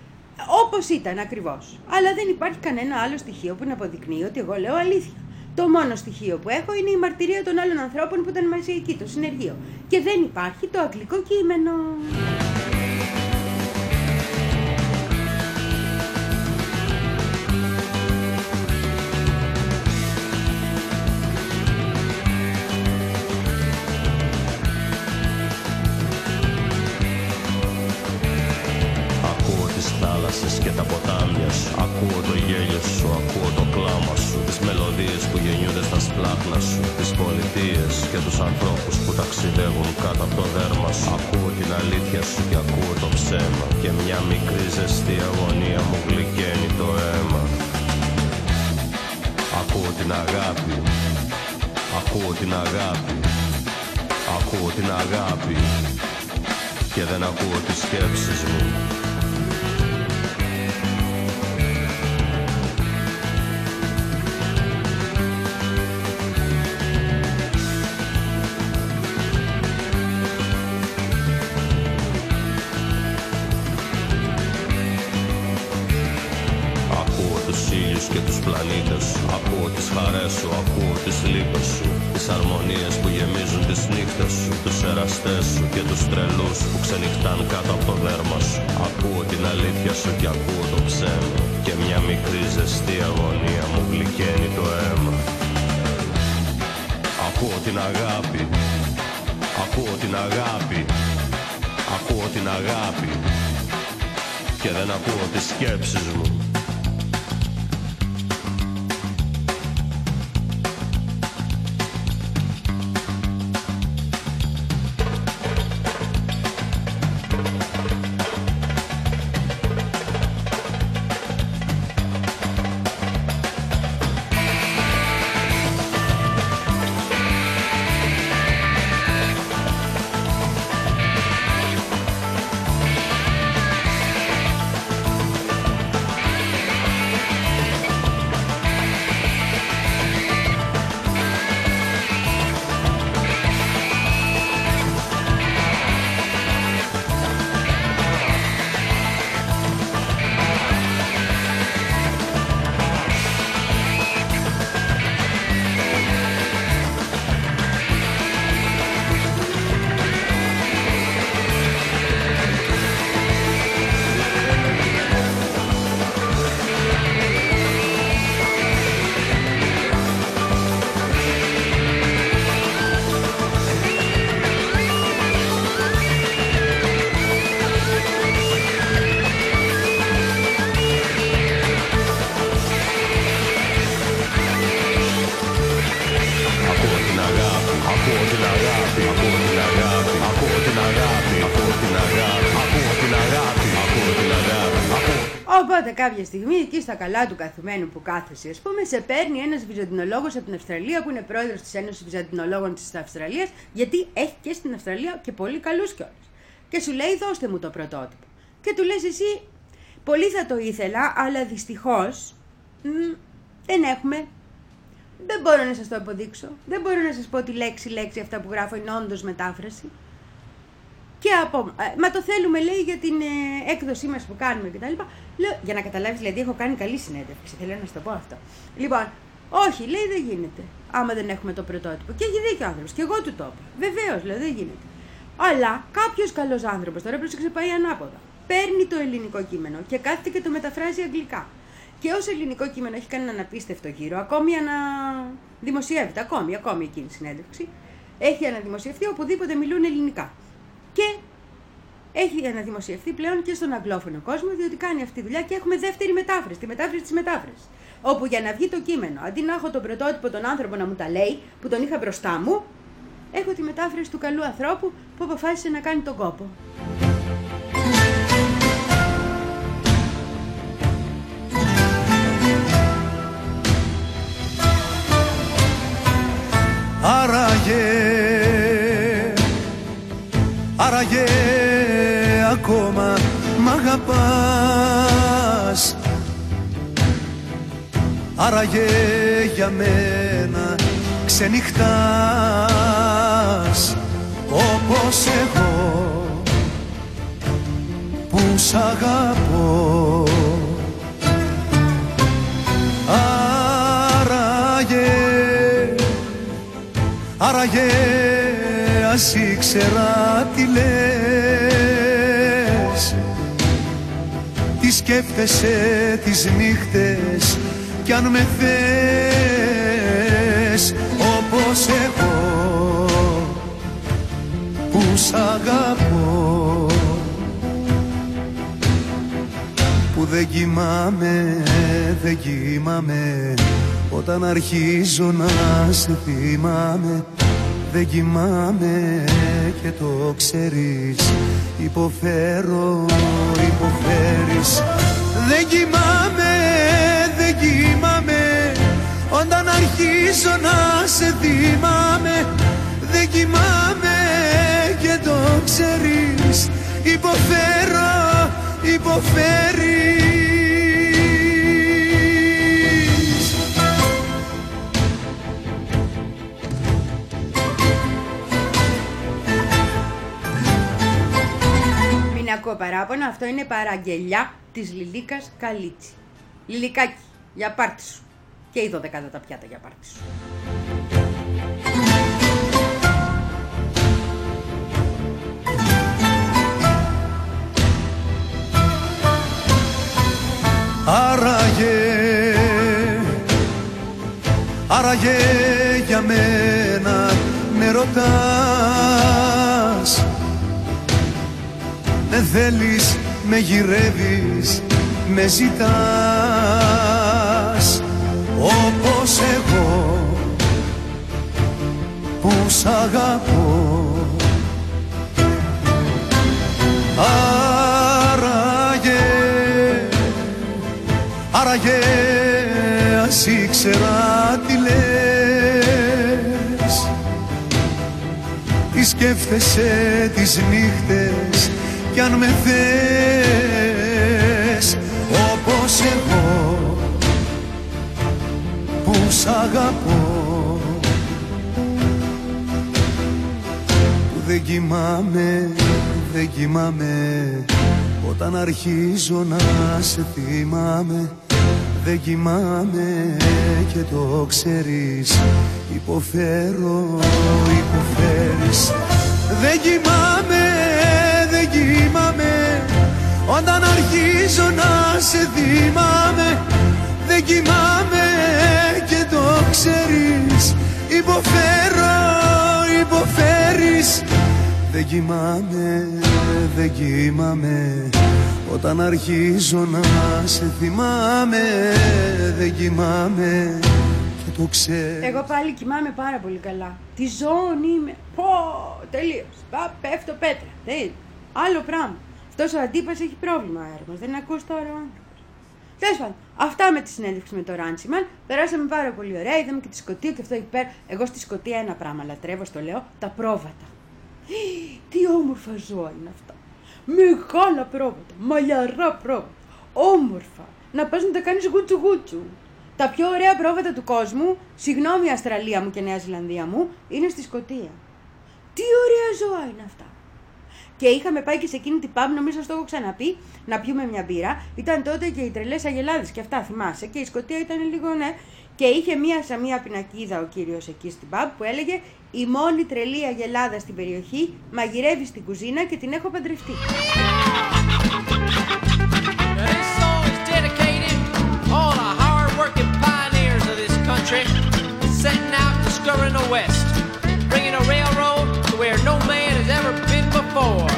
Όπως ήταν ακριβώς. Αλλά δεν υπάρχει κανένα άλλο στοιχείο που να αποδεικνύει ότι εγώ λέω αλήθεια. Το μόνο στοιχείο που έχω είναι η μαρτυρία των άλλων ανθρώπων που ήταν μαζί εκεί, το συνεργείο. Και δεν υπάρχει το αγγλικό κείμενο. Και τα ποτάμια σου, ακούω το γέλιο σου, ακούω το κλάμα σου, τις μελωδίες που γεννιούνται στα σπλάχνα σου, τις πολιτείες και τους ανθρώπους που ταξιδεύουν κάτω από το δέρμα σου. Ακούω την αλήθεια σου και ακούω το ψέμα, και μια μικρή ζεστή αγωνία μου γλυκαίνει το αίμα. Ακούω την αγάπη, ακούω την αγάπη, ακούω την αγάπη, και δεν ακούω τις σκέψεις μου. Και τους πλανήτες σου, ακούω τις χαρές σου, ακούω τις λύπες σου, τις αρμονίες που γεμίζουν τις νύχτες σου, τους εραστές σου και τους τρελούς που ξενυχτάν κάτω από το δέρμα σου. Ακούω την αλήθεια σου και ακούω το ψέμα, και μια μικρή ζεστή αγωνία μου γλυκαίνει το αίμα. Ακούω την αγάπη, ακούω την αγάπη, ακούω την αγάπη, και δεν ακούω τις σκέψεις μου. Οπότε κάποια στιγμή εκεί στα καλά του καθουμένου που κάθεσαι, ας πούμε, σε παίρνει ένας βυζαντινολόγος από την Αυστραλία που είναι πρόεδρος της Ένωσης Βυζαντινολόγων της Αυστραλίας, γιατί έχει και στην Αυστραλία και πολύ καλούς κιόλας. Και σου λέει δώστε μου το πρωτότυπο. Και του λες εσύ, πολύ θα το ήθελα, αλλά δυστυχώς μ, δεν έχουμε. Δεν μπορώ να σας το αποδείξω. Δεν μπορώ να σας πω τη λέξη-λέξη αυτά που γράφω είναι όντως μετάφραση. Και από, ε, μα το θέλουμε, λέει, για την ε, έκδοσή μας που κάνουμε κτλ. Λέω, για να καταλάβεις, δηλαδή, έχω κάνει καλή συνέντευξη. Θέλω να σου το πω αυτό. Λοιπόν, όχι, λέει, δεν γίνεται. Άμα δεν έχουμε το πρωτότυπο. Και έχει δίκιο ο άνθρωπος. Και εγώ του το είπα. Βεβαίως, λέω, δεν γίνεται. Αλλά κάποιος καλός άνθρωπος, τώρα πρόσεξε, πάει ανάποδα. Παίρνει το ελληνικό κείμενο και κάθεται και το μεταφράζει αγγλικά. Και ως ελληνικό κείμενο έχει κάνει έναν απίστευτο γύρο, ακόμη αναδημοσιεύεται, ακόμη, ακόμη εκείνη η συνέντευξη. Έχει αναδημοσιευτεί οπουδήποτε μιλούν ελληνικά. Και έχει αναδημοσιευτεί πλέον και στον αγγλόφωνο κόσμο, διότι κάνει αυτή τη δουλειά και έχουμε δεύτερη μετάφραση, τη μετάφραση της μετάφρασης. Όπου για να βγει το κείμενο, αντί να έχω τον πρωτότυπο τον άνθρωπο να μου τα λέει, που τον είχα μπροστά μου, έχω τη μετάφραση του καλού ανθρώπου που αποφάσισε να κάνει τον κόπο. Άραγε, άραγε ακόμα μ' αγαπάς. Άραγε για μένα ξενυχτάς όπως εγώ που σ' αγαπώ. Άραγε, άραγε ας ήξερα τι λες, τι σκέφτεσαι τις νύχτες κι αν με θες όπως εγώ που σ' αγαπώ. Που δεν κοιμάμαι, δεν κοιμάμαι όταν αρχίζω να σε θυμάμαι. Δεν κοιμάμαι και το ξέρεις, υποφέρω, υποφέρεις. Δεν κοιμάμαι, δεν κοιμάμαι όταν αρχίζω να σε θυμάμαι. Δεν κοιμάμαι και το ξέρεις, υποφέρω, υποφέρεις. Μην ακούω παράπονα, αυτό είναι παραγγελιά της Λιλίκας Καλίτσι. Λιλικάκι, για πάρτι σου. Και η δωδεκάτα τα πιάτα για πάρτι σου. Άραγε, άραγε για μένα με ρωτάς. Δεν θέλεις, με γυρεύεις, με ζητάς όπως εγώ που σ' αγαπώ. Άραγε, άραγε ας ήξερα τι λες, τι σκέφτεσαι τις νύχτες κι αν με θες όπως εγώ που σ' αγαπώ. Που δεν κοιμάμαι, δεν κοιμάμαι όταν αρχίζω να σε θυμάμαι. Δεν κοιμάμαι και το ξέρεις, υποφέρω, υποφέρεις. Δεν κοιμάμαι, δεν κοιμάμαι όταν αρχίζω να σε θυμάμαι. Δεν κοιμάμαι και το ξέρεις, υποφέρω, υποφέρεις. Δεν κοιμάμαι, δεν κοιμάμαι όταν αρχίζω να σε θυμάμαι. Δεν κοιμάμαι και το ξέρεις. Εγώ πάλι κοιμάμαι πάρα πολύ καλά. Τι ζώνη είμαι. Πω, τελείως. Πα, πέφτω πέτρα. Δεν. Άλλο πράγμα. Αυτός ο Αντίπας έχει πρόβλημα, έρμος. Δεν ακούς τώρα ο άνθρωπος. Τέλος πάντων, αυτά με τη συνέντευξη με το Ράντσιμαν. Περάσαμε πάρα πολύ ωραία. Είδαμε και τη Σκωτία και αυτό εκεί πέρα. Εγώ στη Σκωτία ένα πράγμα λατρεύω, στο λέω, τα πρόβατα. Τι όμορφα ζώα είναι αυτά. Μεγάλα πρόβατα, μαλλιαρά πρόβατα. Όμορφα. Να πας να τα κάνεις γούτσου γούτσου. Τα πιο ωραία πρόβατα του κόσμου, συγγνώμη Αυστραλία μου και Νέα Ζηλανδία μου, είναι στη Σκωτία. Τι ωραία ζώα είναι αυτά. Και είχαμε πάει και σε εκείνη την pub, νομίζω στο έχω ξαναπεί, να πιούμε μια μπύρα. Ήταν τότε και οι τρελές αγελάδες και αυτά, θυμάσαι. Και η Σκωτία ήταν λίγο, ναι. Και είχε μία σαν μία πινακίδα ο κύριος εκεί στην pub που έλεγε «Η μόνη τρελή αγελάδα στην περιοχή μαγειρεύει στην κουζίνα και την έχω παντρευτεί». Setting out to scurry in the west, bringing a railroad to where no man has ever been before.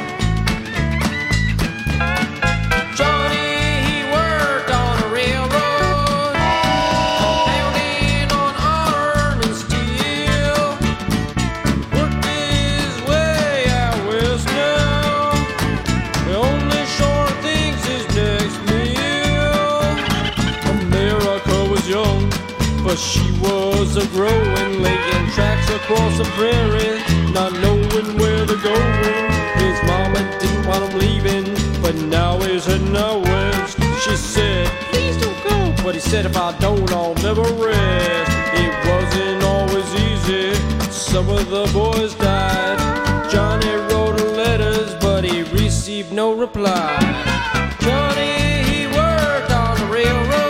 Johnny, he worked on a railroad, pounding on iron and steel. Worked his way out west now. The only sure thing's his next meal. America was young, but she was a growing, laying tracks across the prairie, not knowing where they're going. His mama didn't want him leaving, but now he's heading out west. She said, please don't go, but he said, if I don't, I'll never rest. It wasn't always easy, some of the boys died. Johnny wrote letters, but he received no reply. Johnny, he worked on the railroad,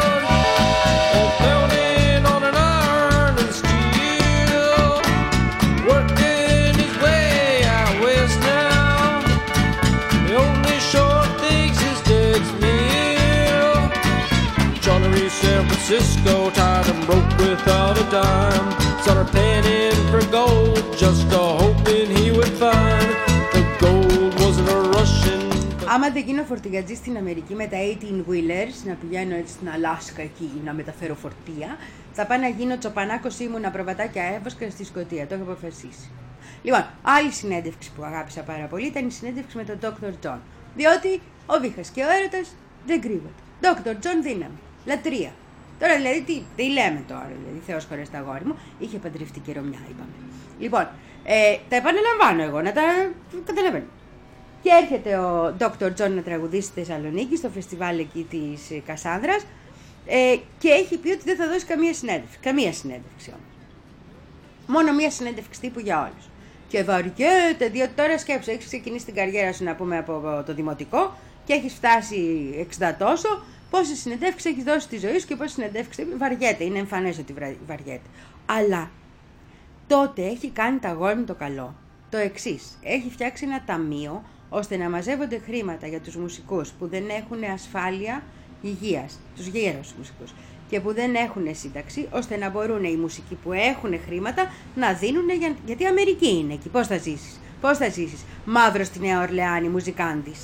San Francisco, tired and broke without a dime. Started panning for gold, just a hoping he would find the gold wasn't a Russian. Άμα δεν γίνω φορτηγατζή στην Αμερική με τα eighteen wheelers, να πηγαίνω έτσι στην Αλάσκα εκεί να μεταφέρω φορτία, θα πάω να γίνω τσοπανάκος ήμουνα προβατάκια έβοσκα στη Σκωτία. Το έχω αποφασίσει. Λοιπόν, άλλη συνέντευξη που αγάπησα πάρα πολύ ήταν η συνέντευξη με τον ντόκτορ Τζον. Διότι ο βήχας και ο έρωτας δεν κρύβονται. ντόκτορ Τζον δύναμη. Λατρεία. Τώρα δηλαδή τι, τι λέμε τώρα, δηλαδή Θεός χωρές τα αγόρι μου, είχε παντρευτεί και Ρωμιά, είπαμε. Λοιπόν, ε, τα επαναλαμβάνω εγώ, να τα καταλαβαίνω. Και έρχεται ο ντόκτορ Τζον να τραγουδήσει στη Θεσσαλονίκη, στο φεστιβάλ εκεί της Κασάνδρας, ε, και έχει πει ότι δεν θα δώσει καμία συνέντευξη. Καμία συνέντευξη όμως. Μόνο μία συνέντευξη τύπου για όλους. Και βαριέται, διότι τώρα σκέψου, έχεις ξεκινήσει την καριέρα σου, να πούμε, από το δημοτικό και έχεις φτάσει εξήντα τόσο. Πόσες συνεντεύξεις έχεις δώσει στη ζωή σου και πόσες συνεντεύξεις βαριέται. Είναι εμφανές ότι βαριέται. Αλλά τότε έχει κάνει τα αγόρι μου το καλό. Το εξής. Έχει φτιάξει ένα ταμείο ώστε να μαζεύονται χρήματα για τους μουσικούς που δεν έχουν ασφάλεια υγείας. Τους γέρους μουσικούς. Και που δεν έχουν σύνταξη, ώστε να μπορούν οι μουσικοί που έχουν χρήματα να δίνουν. Για... Γιατί η Αμερική είναι εκεί. Πώς θα ζήσεις. Πώς θα ζήσεις. Μαύρο στη Νέα Ορλεάνη, μουζικάντης.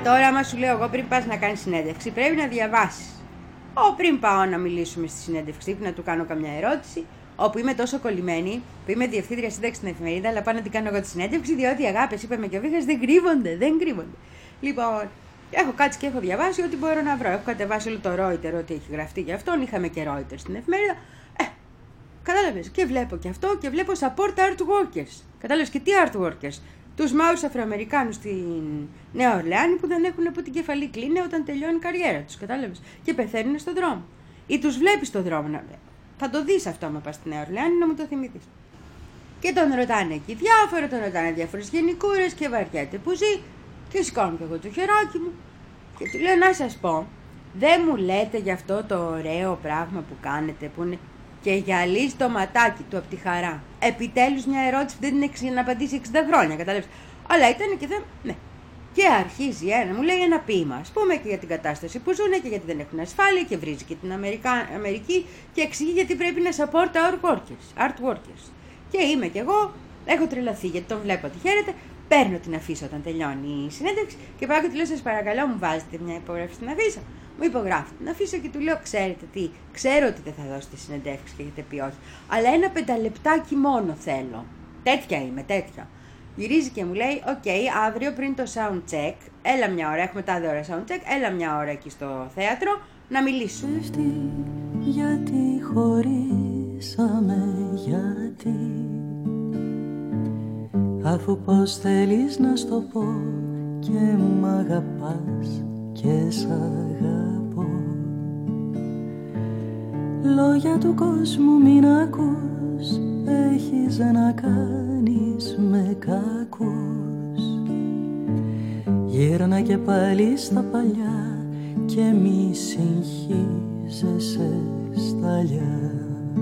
τώρα, άμα σου λέω εγώ πριν πας να κάνεις συνέντευξη, πρέπει να διαβάσεις. Ω, πριν πάω να μιλήσουμε στη συνέντευξη, να του κάνω καμιά ερώτηση, όπου είμαι τόσο κολλημένη, που είμαι διευθύντρια σύνταξη στην εφημερίδα, αλλά πάω να την κάνω εγώ τη συνέντευξη, διότι οι αγάπες, είπαμε και ο Βίχας, δεν κρύβονται, δεν κρύβονται. Λοιπόν, έχω κάτσει και έχω διαβάσει ό,τι μπορώ να βρω. Έχω κατεβάσει όλο το Reuters, ό,τι έχει γραφτεί για αυτόν. Είχαμε και Reuters στην εφημερίδα. Ε, κατάλαβες. Και βλέπω και αυτό και βλέπω support art workers. Κατάλαβες και τι art workers. Τους μαύρους Αφροαμερικάνους στην Νέα Ορλεάνη που δεν έχουν από την κεφαλή κλίνη όταν τελειώνει η καριέρα τους. Κατάλαβες. Και πεθαίνουν στον δρόμο. Ή τους βλέπεις στον δρόμο να. Θα το δεις αυτό άμα πας στη Νέα Ορλεάνη να μου το θυμηθείς. Και τον ρωτάνε εκεί διάφορα, τον ρωτάνε διάφορες γενικούρες και βαριέται που ζει. Και σηκώνω και εγώ το χεράκι μου. Και του λέω να σας πω, δεν μου λέτε για αυτό το ωραίο πράγμα που κάνετε που είναι. Και γυαλίζει το ματάκι του από τη χαρά. Επιτέλους μια ερώτηση που δεν την έχει να απαντήσει εξήντα χρόνια, κατάλαβες. Αλλά ήταν και δεν. Ναι. Και αρχίζει ένα, μου λέει ένα ποίημα, ας πούμε και για την κατάσταση που ζουν και γιατί δεν έχουν ασφάλεια και βρίζει και την Αμερικα... Αμερική και εξηγεί γιατί πρέπει να support art workers, art workers. Και είμαι κι εγώ, έχω τρελαθεί γιατί τον βλέπω ότι χαίρεται, παίρνω την αφίσα όταν τελειώνει η συνέντευξη και πάω και του λέω σας παρακαλώ μου βάζετε μια υπογραφή στην αφίσα. Μου υπογράφει την αφίσα και του λέω ξέρετε τι, ξέρω ότι δεν θα δώσετε συνεντεύξει και έχετε πει όχι, αλλά ένα πενταλεπτάκι μόνο θέλω. Τέτοια είμαι, τέτοια. Γυρίζει και μου λέει, οκ, okay, αύριο πριν το sound check, έλα μια ώρα, έχουμε τάδε ώρα sound check, έλα μια ώρα εκεί στο θέατρο να μιλήσουμε. Γιατί χωρίσαμε, γιατί, αφού πως θέλεις να στο πω και μ' αγαπάς και σ' αγαπώ. Λόγια του κόσμου μην ακούς, έχεις να κάνεις με κακούς. Γύρνα και πάλι στα παλιά και μη συγχύζεσαι σταλιά.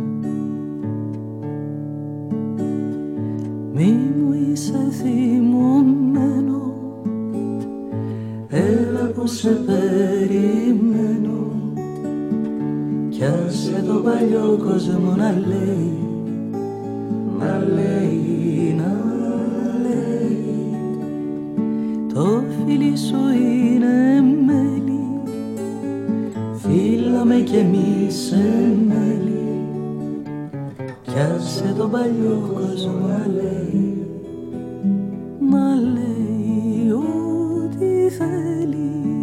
Μη μου είσαι θυμωμένο, έλα που σε περιμένω. Κι άσε το παλιό κόσμο να λέει, να λέει, να λέει. Το φίλι σου είναι μέλι, φύλαμε κι εμείς μέλι. Κι άσε το παλιό κόσμο να λέει, να λέει ό,τι θέλει.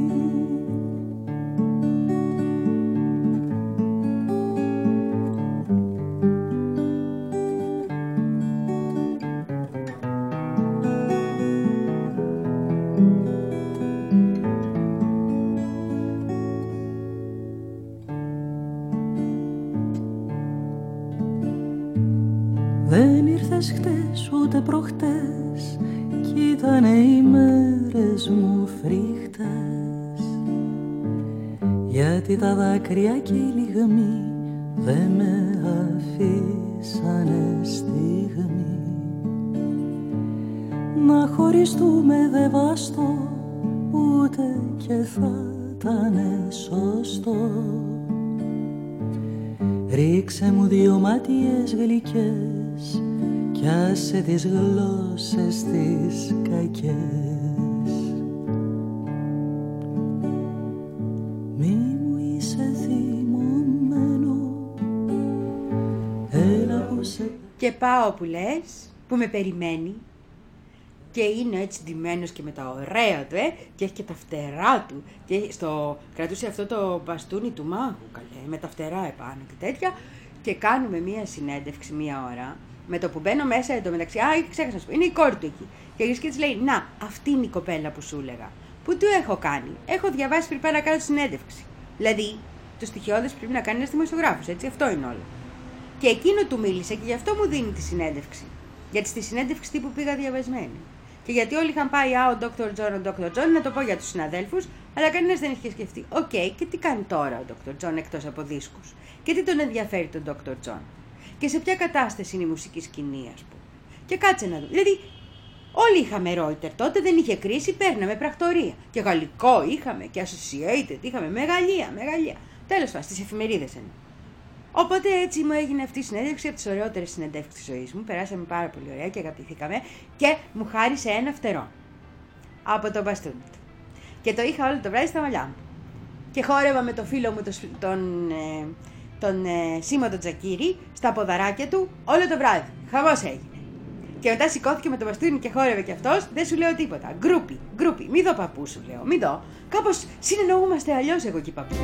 Δεν ήρθες χτες ούτε προχτές κι ήτανε οι μέρες μου φρικτές, γιατί τα δάκρυα και οι λιγμοί δεν με αφήσανε στιγμή. Να χωριστούμε δε βαστώ, ούτε και θα ήτανε σωστό. Ρίξε μου δύο μάτιες γλυκές κι άσε τις γλώσσες τις κακές. Μη μου είσαι θυμωμένο, έλα που σε... Και πάω που λες, που με περιμένει και είναι έτσι ντυμένος και με τα ωραία του, ε, και έχει και τα φτερά του και στο... κρατούσε αυτό το μπαστούνι του μάγου, καλέ, με τα φτερά επάνω και τέτοια, και κάνουμε μία συνέντευξη μία ώρα. Με το που μπαίνω μέσα εντωμεταξύ, α, ξέχασα να σου πω, είναι η κόρη του εκεί. Και γυρίζει και της λέει, να, αυτή είναι η κοπέλα που σου έλεγα. Που του έχω κάνει. Έχω διαβάσει πριν πάω να κάνω συνέντευξη. Δηλαδή, το στοιχειώδες πρέπει να κάνει ένας δημοσιογράφος, έτσι, αυτό είναι όλο. Και εκείνο του μίλησε και γι' αυτό μου δίνει τη συνέντευξη. Γιατί στη συνέντευξη τύπου πήγα διαβασμένη. Και γιατί όλοι είχαν πάει, α, ο Ντόκτορ Τζον, ο Ντόκτορ Τζον, να το πω για τους συναδέλφους, αλλά κανένας δεν είχε σκεφτεί, οκ, okay, και τι κάνει τώρα ο Ντόκτορ Τζον εκτός από δίσκους. Και τι τον ενδιαφέρει τον Ντόκτορ Τζον. Και σε ποια κατάσταση είναι η μουσική σκηνή, ας πούμε. Και κάτσε να δω. Δηλαδή, όλοι είχαμε Reuters τότε, δεν είχε κρίση, παίρναμε πρακτορία. Και γαλλικό είχαμε, και Associated είχαμε, μεγαλεία, μεγαλεία. Τέλος πάντων, στις εφημερίδες εννοώ. Οπότε έτσι μου έγινε αυτή η συνέντευξη από τις ωραιότερες συνεντεύξεις της ζωής μου. Περάσαμε πάρα πολύ ωραία και αγαπηθήκαμε και μου χάρισε ένα φτερό από τον μπαστούνι του. Και το είχα όλο το βράδυ στα μαλλιά μου. Και χόρευα με το φίλο μου, τον, τον, ε, τον ε, Σίμω τον Τζακίρη, στα ποδαράκια του, όλο το βράδυ. Χαμός έγινε. Και μετά σηκώθηκε με το μπαστούνι και χόρευε κι αυτός, δεν σου λέω τίποτα. Γκρούπι, γκρούπι, μη δω παππού σου λέω, μη δω. Κάπως συνεννοούμαστε αλλιώς εγώ και οι παππούς.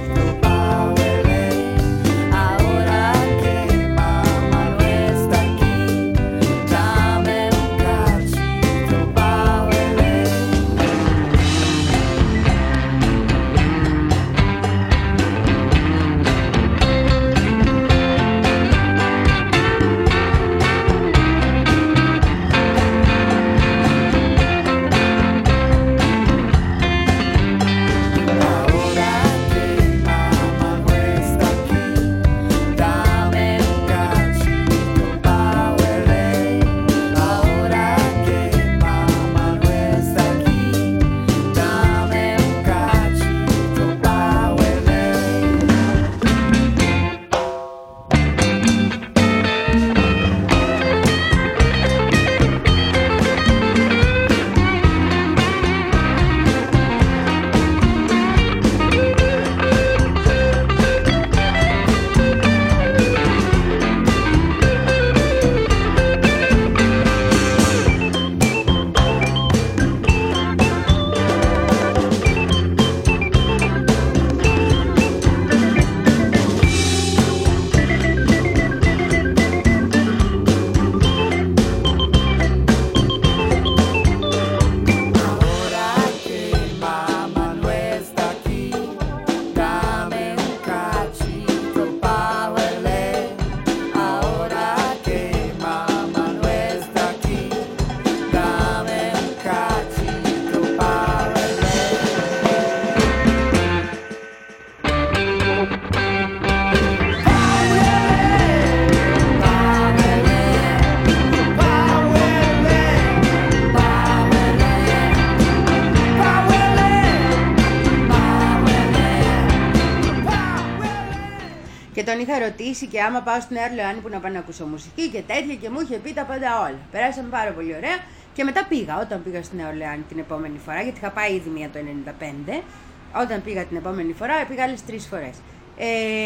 Και τον είχα ρωτήσει και άμα πάω στην Νέα Ορλεάνη που να πάω να ακούσω μουσική και τέτοια και μου είχε πει τα πάντα όλα. Περάσαμε πάρα πολύ ωραία και μετά πήγα. Όταν πήγα στην Νέα Ορλεάνη την επόμενη φορά, γιατί είχα πάει ήδη μία το ενενήντα πέντε, όταν πήγα την επόμενη φορά πήγα άλλες τρεις φορές. Ε,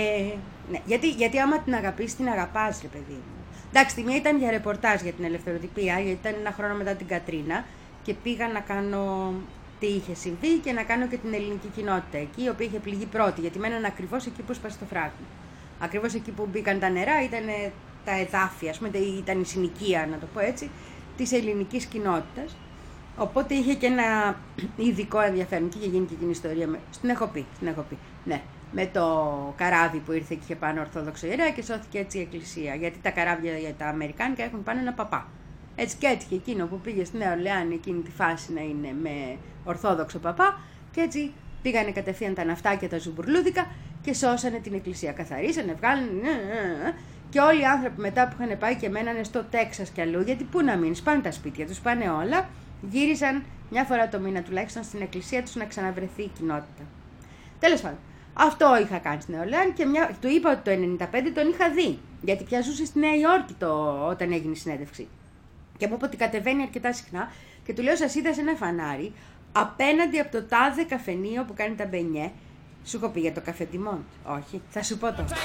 ναι, γιατί, γιατί άμα την αγαπείς, την αγαπάς, ρε παιδί μου. Εντάξει, τη μία ήταν για ρεπορτάζ για την ελευθεροτυπία, γιατί ήταν ένα χρόνο μετά την Κατρίνα και πήγα να κάνω τι είχε συμβεί και να κάνω και την ελληνική κοινότητα εκεί, η οποία είχε πληγεί πρώτη, γιατί μέναν ακριβώς εκεί που σπάσει το φράγμα. Ακριβώς εκεί που μπήκαν τα νερά ήταν τα εδάφια, ας πούμε, ήταν η συνοικία, να το πω έτσι, της ελληνικής κοινότητας. Οπότε είχε και ένα ειδικό ενδιαφέρον και είχε γίνει και εκείνη η ιστορία. Με... Στην έχω πει, στην έχω πει, ναι. Με το καράβι που ήρθε και είχε πάνω ορθόδοξο ιερέα και σώθηκε έτσι η εκκλησία. Γιατί τα καράβια για τα αμερικάνικα έχουν πάνω ένα παπά. Έτσι και έτυχε εκείνο που πήγε στη Νέα Ορλεάνη εκείνη τη φάση να είναι με ορθόδοξο παπά και έτσι πήγανε κατευθείαν τα ναυτάκια τα ζουμπουρλούδικα και σώσανε την εκκλησία. Καθαρίσανε, βγάλανε. Και όλοι οι άνθρωποι μετά που είχαν πάει και μένανε στο Τέξας κι αλλού, γιατί πού να μείνει, πάνε τα σπίτια τους, πάνε όλα, γύρισαν μια φορά το μήνα τουλάχιστον στην εκκλησία τους να ξαναβρεθεί η κοινότητα. Τέλος πάντων, αυτό είχα κάνει στην Νέα Ορλεάνη και μια... του είπα ότι το ενενήντα πέντε τον είχα δει, γιατί πια ζούσε στη Νέα Υόρκη το... όταν έγινε η συνέντευξη. Και μου είπε ότι κατεβαίνει αρκετά συχνά και του λέω: σας είδα σε ένα φανάρι απέναντι από το τάδε καφενείο που κάνει τα μπενιέ. Σου έχω πει για το καφέ Τιμόντ. Όχι, θα σου πω τώρα.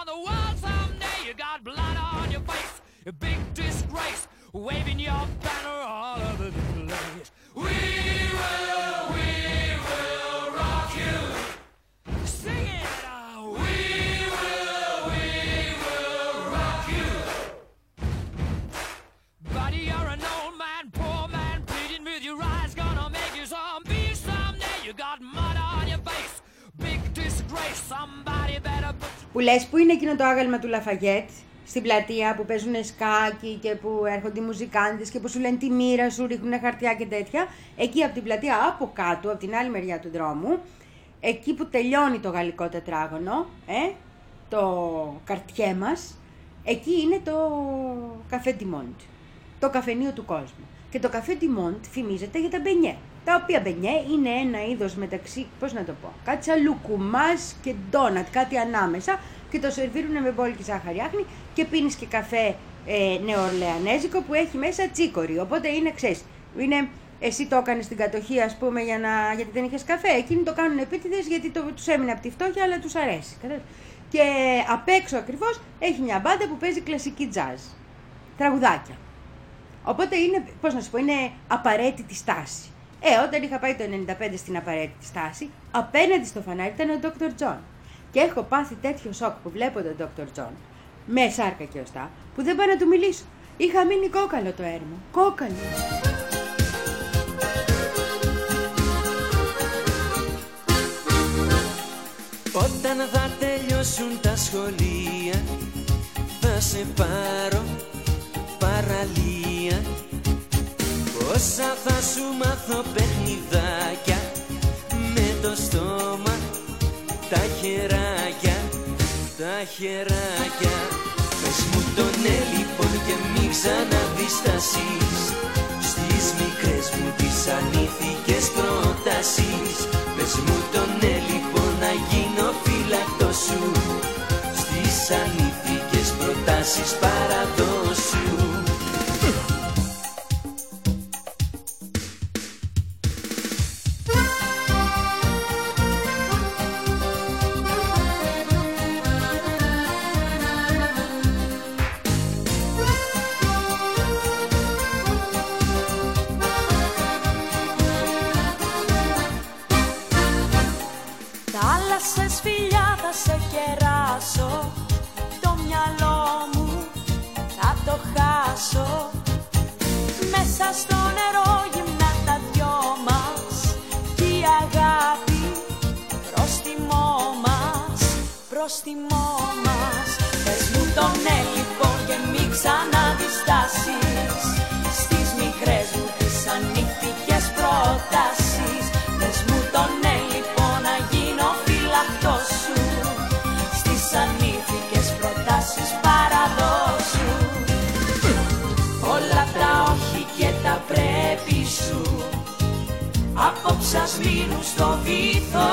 Που λες που είναι εκείνο το άγαλμα του Λαφαγέτ στην πλατεία που παίζουν σκάκι και που έρχονται οι μουζικάντες και που σου λένε τη μοίρα σου, ρίχνουν χαρτιά και τέτοια. Εκεί από την πλατεία από κάτω, από την άλλη μεριά του δρόμου, εκεί που τελειώνει το γαλλικό τετράγωνο, ε, το καρτιέ μας, εκεί είναι το καφέ Τιμόντ, το καφενείο του κόσμου. Και το καφέ Τιμόντ φημίζεται για τα μπενιέ, τα οποία μπενιέ είναι ένα είδος μεταξύ, πώς να το πω, κάτι σαν λουκουμάς και ντόνατ, κάτι ανάμεσα, και το σερβίρουνε με μπόλικη ζάχαρη άχνη και πίνεις και καφέ ε, νεοορλεανέζικο που έχει μέσα τσίκορι, οπότε είναι, ξέρεις, είναι εσύ το έκανες στην κατοχή, ας πούμε, για να, γιατί δεν είχες καφέ. Εκείνοι το κάνουν επίτηδες γιατί το, τους έμεινε από τη φτώχεια, αλλά τους αρέσει. Και απ' έξω ακριβώς έχει μια μπάντα που παίζει κλασική jazz. Τραγουδάκια. Οπότε είναι, πώς να σου πω, είναι απαραίτητη στάση. Ε, όταν είχα πάει το ενενήντα πέντε στην απαραίτητη στάση, απέναντι στο φανάρι ήταν ο ντόκτορ Τζον. Και έχω πάθει τέτοιο σοκ που βλέπω τον ντόκτορ Τζον, με σάρκα και οστά, που δεν πάω να του μιλήσω. Είχα μείνει κόκαλο το έρμο. Κόκαλο. Όταν θα τελειώσουν τα σχολεία, θα σε πάρω παραλία. Πόσα θα σου μάθω παιχνιδάκια, με το στόμα, τα χεράκια, τα χεράκια. Πες μου τον ναι λοιπόν και μην ξαναδιστάσεις, στις μικρές μου τις ανήθικες προτάσεις. Πες μου τον ναι λοιπόν να γίνω φύλακτος σου, στις ανήθικες προτάσεις παραδόσου. Θάλασσες φιλιά θα σε κεράσω, το μυαλό μου θα το χάσω. Μέσα στο νερό γυμνά τα δυο μας, κι η αγάπη πρόστιμό μας, πρόστιμό μας. Πες μου το ναι λοιπόν και μην ξαναδιστάσεις, στις μικρές μου τις ανήθικες προτάσεις. Πες μου το ναι λοιπόν να γίνω φύλακτος σου, στις ανήθικες προτάσεις παραδόσου. Όλα τα όχι και τα πρέπει σου, απόψε ας μείνουν στο βυθό.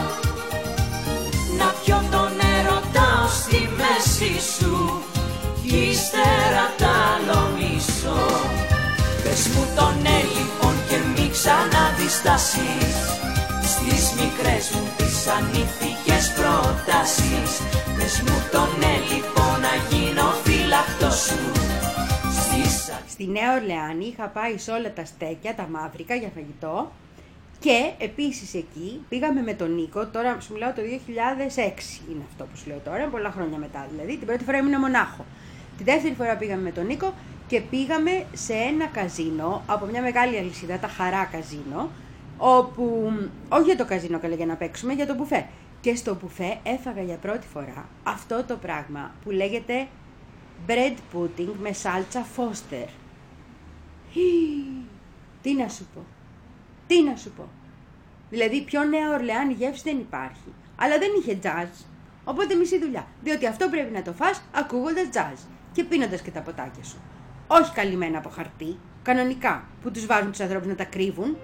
Να πιω τον έρωτα στη μέση σου, κι ύστερα τ' άλλο μισό. Πες μου το ναι λοιπόν και μην ξαναδιστάσεις, στις μικρές μου τις ανήθικες προτάσεις. Πες μου το ναι λοιπόν να γίνω φύλακτος σου. Στη Νέα Ορλεάνη είχα πάει σε όλα τα στέκια, τα μαύρικα για φαγητό. Και επίσης εκεί πήγαμε με τον Νίκο, τώρα σου μιλάω το δύο χιλιάδες έξι είναι αυτό που σου λέω τώρα, πολλά χρόνια μετά δηλαδή. Την πρώτη φορά ήμουν μονάχο. Τη δεύτερη φορά πήγαμε με τον Νίκο και πήγαμε σε ένα καζίνο από μια μεγάλη αλυσίδα, τα Χαρά Καζίνο, όπου, όχι για το καζίνο καλά για να παίξουμε, για το μπουφέ. Και στο μπουφέ έφαγα για πρώτη φορά αυτό το πράγμα που λέγεται bread pudding με σάλτσα Foster. Τι να σου πω, τι να σου πω. Δηλαδή πιο Νέα Ορλεάνη γεύση δεν υπάρχει. Αλλά δεν είχε jazz, οπότε μισή δουλειά. Διότι αυτό πρέπει να το φας ακούγοντας jazz και πίνοντας και τα ποτάκια σου. Όχι καλυμμένα από χαρτί, κανονικά, που τους βάζουν τους ανθρώπους να τα κρύβουν.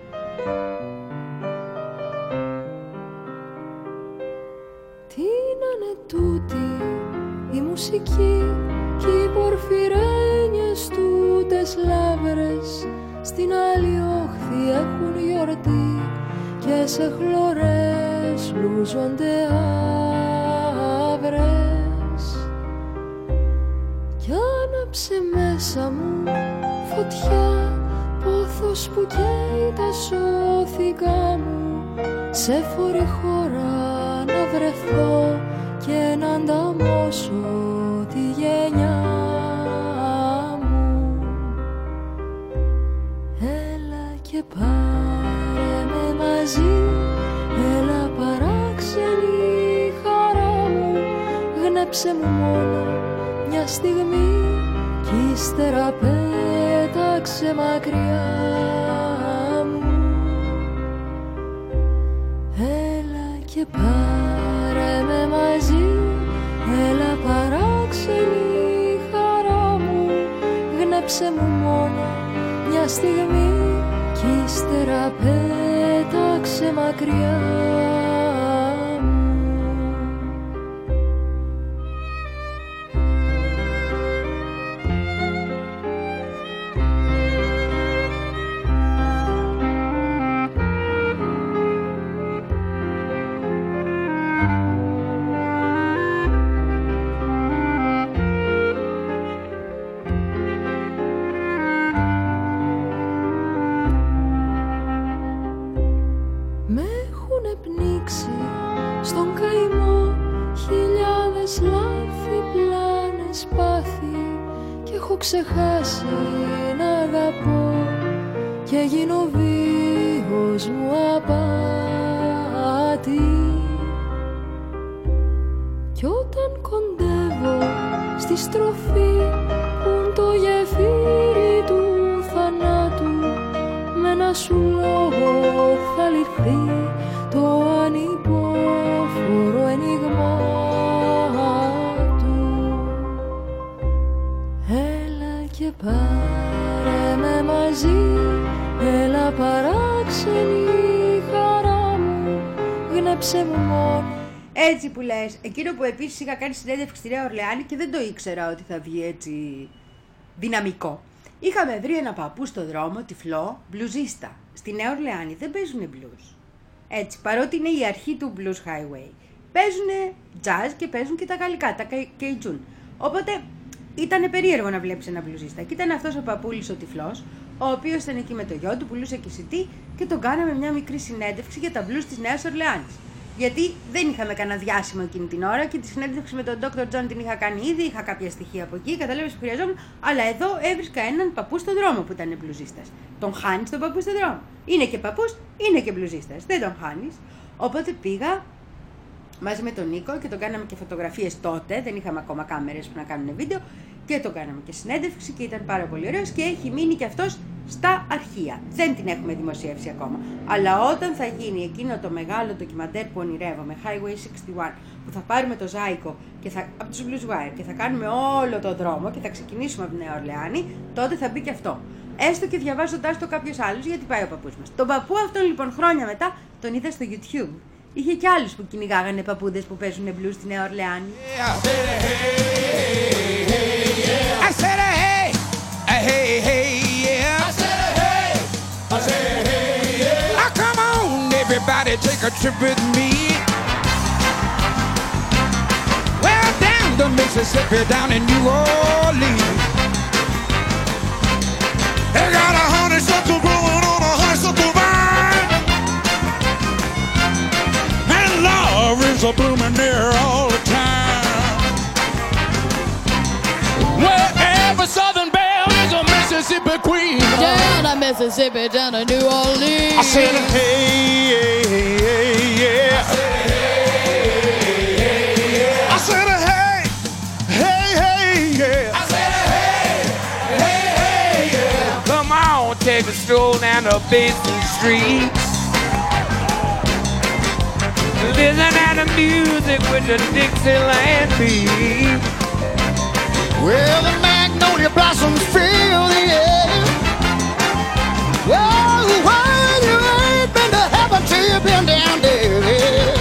Τι να είναι τούτη η μουσική κι οι πορφυρένιες τούτες λάβρες, στην άλλη όχθη έχουν γιορτή και σε χλωρές λούζονται άβρες. Κι άναψε μέσα μου φωτιά, πόθος που καίει τα σώθηκα μου, σε φορή χώρα να βρεθώ και να ανταμώσω τη γενιά μου. Έλα και πάρε με μαζί, έλα παράξενη χαρά μου, γνέψε μου μόνο μια στιγμή κι ύστερα πέταξε μακριά μου. Έλα και πάρε με μαζί, έλα παράξενη χαρά μου, γνέψε μου μόνο μια στιγμή κι ύστερα πέταξε μακριά μου. ξεχάσει να αγαπώ και γίνω ο βίος μου απάτη. Κι όταν κοντεύω στη στροφή που το γεφύρι του θανάτου, με ένα σου λόγο θα λυθεί το ανυπόφορο ένιγμά του. Έλα και πάρε με μαζί, έλα παράξενη χαρά μου, γνέψε μου μόνο. Έτσι που λες, εκείνο που επίσης είχα κάνει συνέντευξη στη Νέα Ορλεάνη και δεν το ήξερα ότι θα βγει έτσι δυναμικό. Είχαμε βρει ένα παππού στο δρόμο, τυφλό, μπλουζίστα. Στη Νέα Ορλεάνη δεν παίζουνε blues. Έτσι, παρότι είναι η αρχή του blues highway. Παίζουνε jazz και παίζουν και τα γαλλικά, τα κεϊτζούν. Οπότε ήταν περίεργο να βλέπεις ένα μπλουζίστα. Και ήταν αυτός ο παππούλης ο τυφλός, ο οποίος ήταν εκεί με το γιο του, πουλούσε και σιτί και τον κάναμε μια μικρή συνέντευξη για τα blues της Νέας Ορλεάνης. Γιατί δεν είχαμε κανένα διάσημο εκείνη την ώρα και τη συνέντευξη με τον ντόκτορ Τζον την είχα κάνει ήδη, είχα κάποια στοιχεία από εκεί, καταλάβεις που χρειαζόμουν. Αλλά εδώ έβρισκα έναν παππού στον δρόμο που ήταν μπλουζίστας. Τον χάνεις τον παππού στον δρόμο. Είναι και παππούς, είναι και μπλουζίστας. Δεν τον χάνεις. Οπότε πήγα μαζί με τον Νίκο και τον κάναμε και φωτογραφίες τότε. Δεν είχαμε ακόμα κάμερες που να κάνουν βίντεο. Και τον κάναμε και συνέντευξη και ήταν πάρα πολύ ωραίος και έχει μείνει και αυτός στα αρχεία. Δεν την έχουμε δημοσιεύσει ακόμα. Αλλά όταν θα γίνει εκείνο το μεγάλο ντοκιμαντέρ που ονειρεύομαι, Highway εξήντα ένα, που θα πάρουμε το Ζάικο και θα, από τους Blues Wire και θα κάνουμε όλο το δρόμο και θα ξεκινήσουμε από τη Νέα Ορλεάνη, τότε θα μπει και αυτό. Έστω και διαβάζοντάς το κάποιος άλλος, γιατί πάει ο παππούς μας. Τον παππού αυτόν λοιπόν χρόνια μετά τον είδα στο YouTube. Είχε και άλλους που κυνηγάγανε παππούδες που παίζουν blues στη Νέα Ορλεάνη. I said a hey, a hey, hey, yeah. I said a hey, I said a hey, yeah. Now come on, everybody, take a trip with me. Well, down the Mississippi, down in New Orleans. They got a honeysuckle growing on a honeysuckle vine, and love is a blooming there all the time. Wherever Southern Belle is a Mississippi queen. Down to Mississippi, down to New Orleans. I said, hey, hey, hey, yeah. I said, hey, hey, yeah. I said, hey, hey, hey, yeah. I said, hey, hey, hey, yeah. Come on, take a stroll down the Basin Street. Listen to the music with the Dixieland beat. Well, the magnolia blossoms fill the air. Well, well, you ain't been to heaven till you've been down there.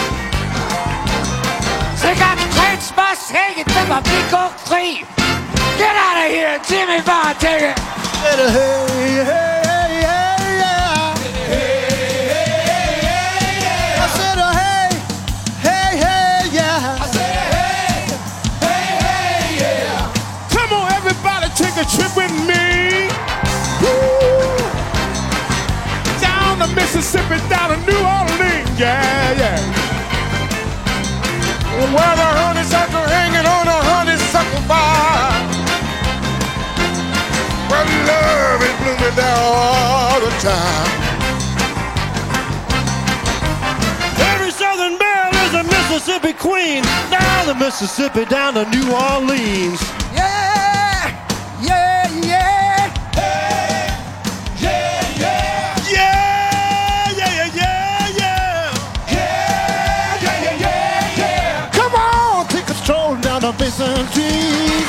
They got the crates bus hanging to my big old clean. Get out of here, Jimmy Bond, take it. Hey, hey, hey, hey, yeah. Hey, hey, hey, hey, yeah. I said, oh, hey, hey, hey, yeah. I said, hey, hey, hey, yeah. Come on, everybody, take a trip with me. Woo. Down to Mississippi, down to New Orleans, yeah, yeah. Where the honeysuckle hanging on a honeysuckle vine. Where love is blooming there all the time. Every Southern belle is a Mississippi queen. Down the Mississippi, down to New Orleans. Yeah, yeah, yeah. Hey, yeah, yeah. Yeah, yeah, yeah, yeah, yeah. Yeah, yeah, yeah, yeah, yeah. Come on, take a stroll down the Basin Street.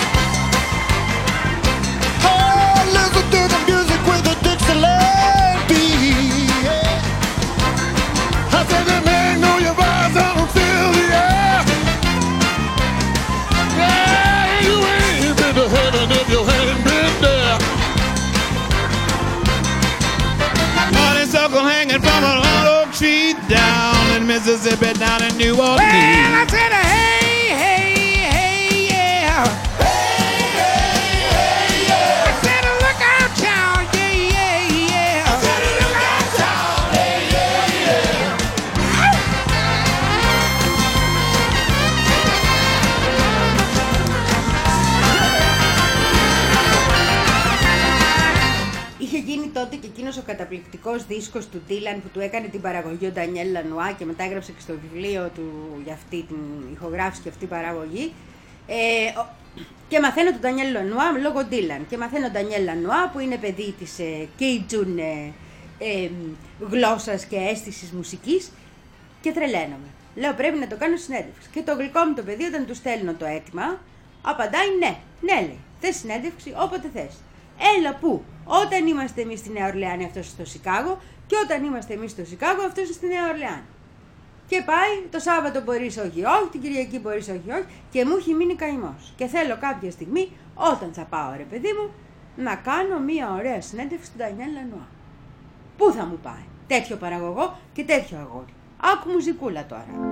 Oh, listen to the music with the Dixieland beat. Yeah. I said the magnolia vibes out and fill the air. Yeah, you ain't been to heaven if you ain't been there. Honeysuckle hanging from an oak tree down in Mississippi, down in New Orleans. Well, I said hey, hey, hey, yeah. Hey, hey, hey, yeah. I said look out, child, yeah, yeah, yeah. I said look out, child, yeah, yeah, yeah. καταπληκτικός δίσκος του Dylan που του έκανε την παραγωγή ο Ντανιέλ Λανουά και μετά έγραψε και στο βιβλίο του για αυτή την ηχογράφηση και αυτή την παραγωγή. Ε, και μαθαίνω τον Ντανιέλ Λανουά λόγω Dylan. Και μαθαίνω τον Ντανιέλ Λανουά που είναι παιδί της ε, Κέιτζουν ε, ε, γλώσσας και αίσθησης μουσικής και τρελαίνομαι. Λέω πρέπει να το κάνω συνέντευξη. Και το γλυκό μου το παιδί όταν του στέλνω το αίτημα, απαντάει ναι, ναι λέει, θες συνέντευξη όποτε θες. Έλα που, όταν είμαστε εμείς στη Νέα Ορλεάνη αυτός στο Σικάγο και όταν είμαστε εμείς στο Σικάγο αυτός στη Νέα Ορλεάνη. Και πάει, το Σάββατο μπορείς όχι όχι, την Κυριακή μπορείς όχι όχι και μου έχει μείνει καημός. Και θέλω κάποια στιγμή, όταν θα πάω ρε παιδί μου, να κάνω μια ωραία συνέντευξη στον Ντανιέλ Λανουά. Πού θα μου πάει, τέτοιο παραγωγό και τέτοιο αγόρι. Άκου μουζικούλα τώρα.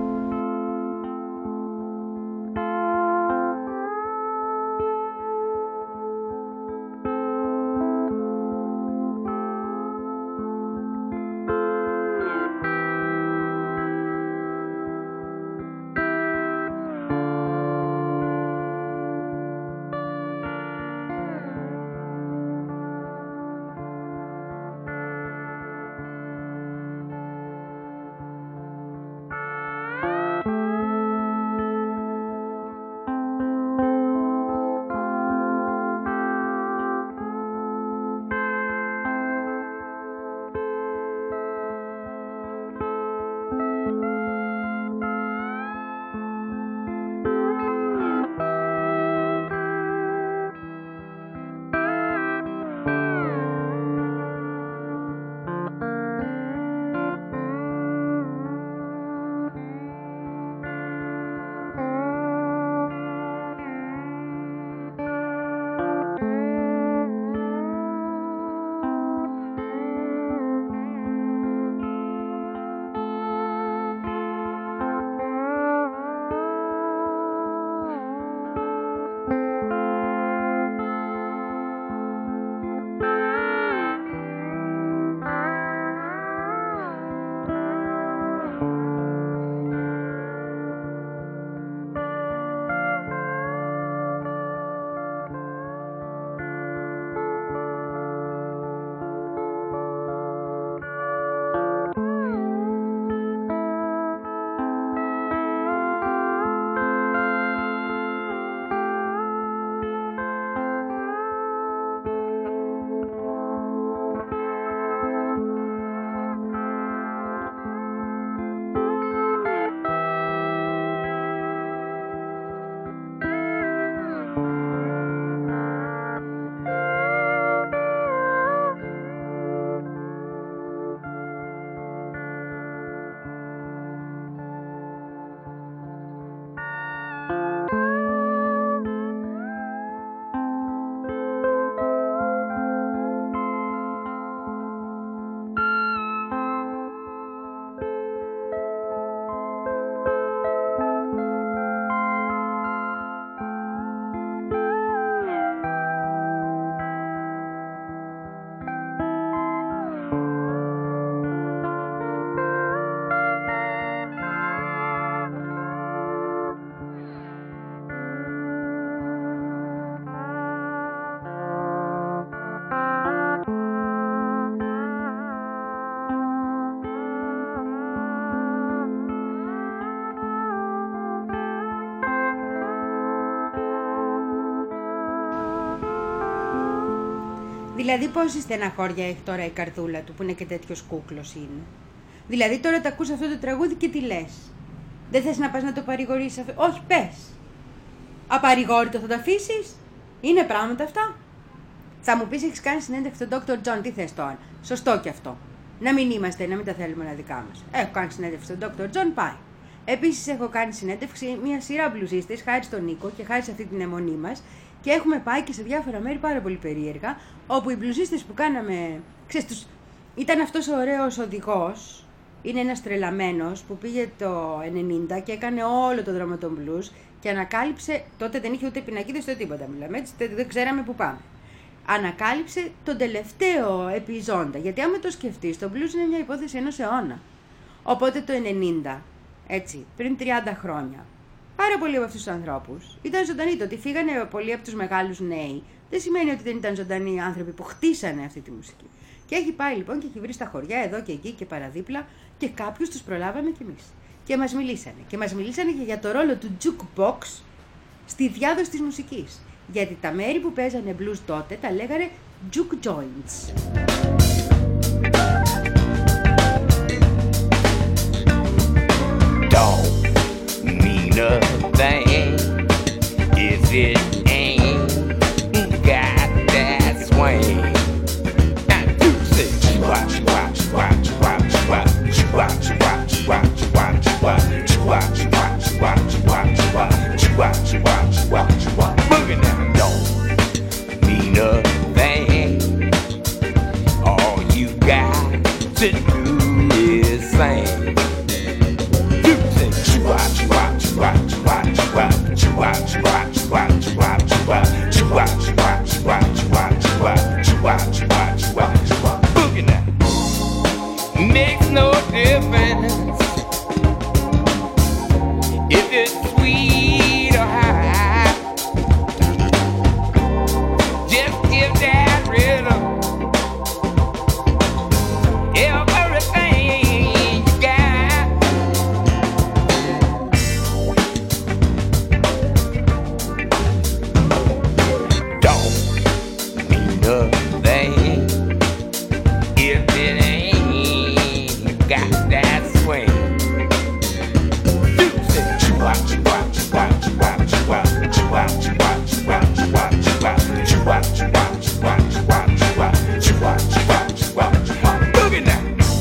Δηλαδή πόση στεναχώρια έχει τώρα η καρδούλα του που είναι και τέτοιος κούκλος είναι. Δηλαδή τώρα τα ακούς αυτό το τραγούδι και τι λες. Δεν θες να πας να το παρηγορήσεις αυτό. Όχι, πες. Απαρηγόρητο θα το αφήσεις. Είναι πράγματα αυτά. Θα μου πεις έχεις κάνει συνέντευξη στον Doctor John, τι θες τώρα. Σωστό κι αυτό. Να μην είμαστε, να μην τα θέλουμε ένα δικά μας. Έχω κάνει συνέντευξη στον Doctor John, πάει. Επίσης έχω κάνει συνέντευξη μια σειρά μπλουζίστες χάρη στον Νίκο και χάρη σε αυτή την αιμονή μας. Και έχουμε πάει και σε διάφορα μέρη πάρα πολύ περίεργα, όπου οι μπλουζίστες που κάναμε, ξέρεις, τους... ήταν αυτός ο ωραίος οδηγός, είναι ένας τρελαμένος που πήγε το ενενήντα και έκανε όλο το δρόμο των μπλουζ και ανακάλυψε, τότε δεν είχε ούτε πινακίδες ούτε τίποτα, μιλάμε, έτσι, δεν ξέραμε που πάμε. Ανακάλυψε τον τελευταίο επιζώντα, γιατί άμα το σκεφτείς, το μπλουζ είναι μια υπόθεση ενός αιώνα. Οπότε το ενενήντα, έτσι, πριν τριάντα χρόνια. Πάρα πολλοί από αυτούς τους ανθρώπους ήταν ζωντανοί. Το ότι φύγανε πολλοί από τους μεγάλους νέοι δεν σημαίνει ότι δεν ήταν ζωντανοί άνθρωποι που χτίσανε αυτή τη μουσική. Και έχει πάει λοιπόν και έχει βρει στα χωριά εδώ και εκεί και παραδίπλα και κάποιους τους προλάβαμε κι εμείς. Και μας μιλήσανε. Και μας μιλήσανε και για το ρόλο του jukebox στη διάδοση της μουσικής. Γιατί τα μέρη που παίζανε blues τότε τα λέγανε juke joints. Don't mean a thing if it ain't got that swing. And you say watch, watch, watch, watch, watch, watch, watch, watch, watch, watch, watch, watch, watch, watch, watch, watch, watch, watch, watch. Boogie now, don't mean a thing. All you got to do is sing. Watch, watch, watch, watch, watch, watch, watch, watch, watch, watch, watch, watch, watch, watch, watch, watch, watch, watch, watch. Boogie now. Makes no difference if it's sweet or high. Just give that rhythm everything you got. Don't mean a thing if it ain't got that swing. You say watch, watch, watch, watch, watch, watch, watch, watch, watch, watch, watch, watch, watch, watch, watch, watch, watch, watch, watch. Boogie now.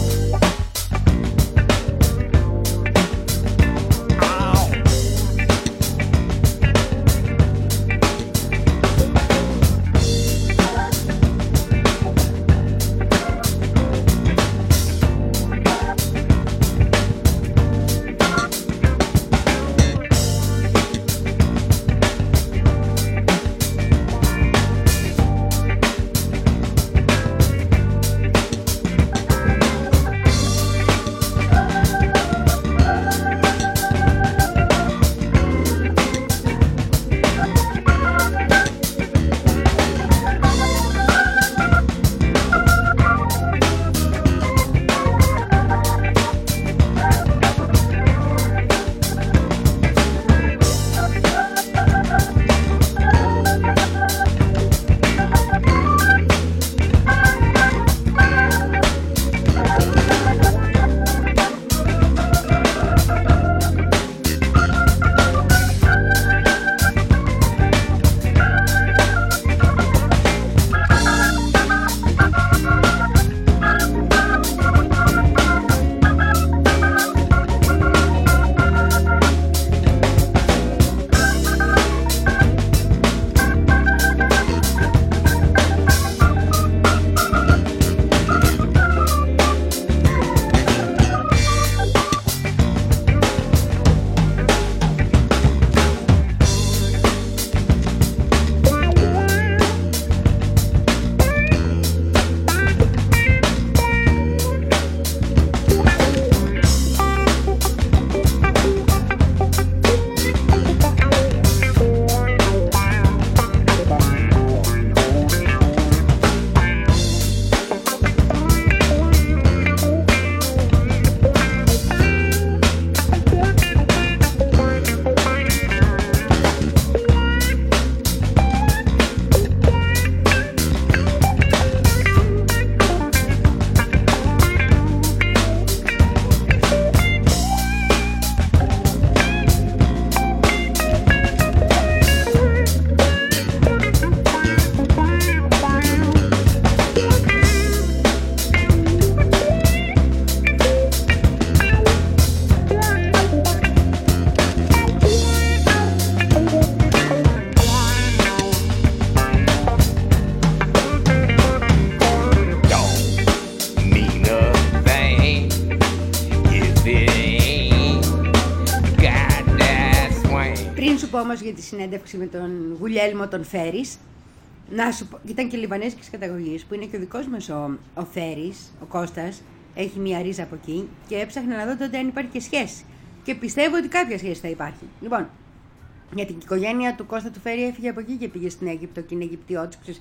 Όμως για τη συνέντευξη με τον Γουλιέλμο τον Φέρης, να σου πω, ήταν και λιβανέζικης καταγωγής, που είναι και ο δικός μας ο, ο Φέρης, ο Κώστας, έχει μια ρίζα από εκεί και έψαχνα να δω τότε αν υπάρχει και σχέση. Και πιστεύω ότι κάποια σχέση θα υπάρχει. Λοιπόν, για την οικογένεια του Κώστα του Φέρη έφυγε από εκεί και πήγε στην Αίγυπτο και είναι Αιγυπτιώτης.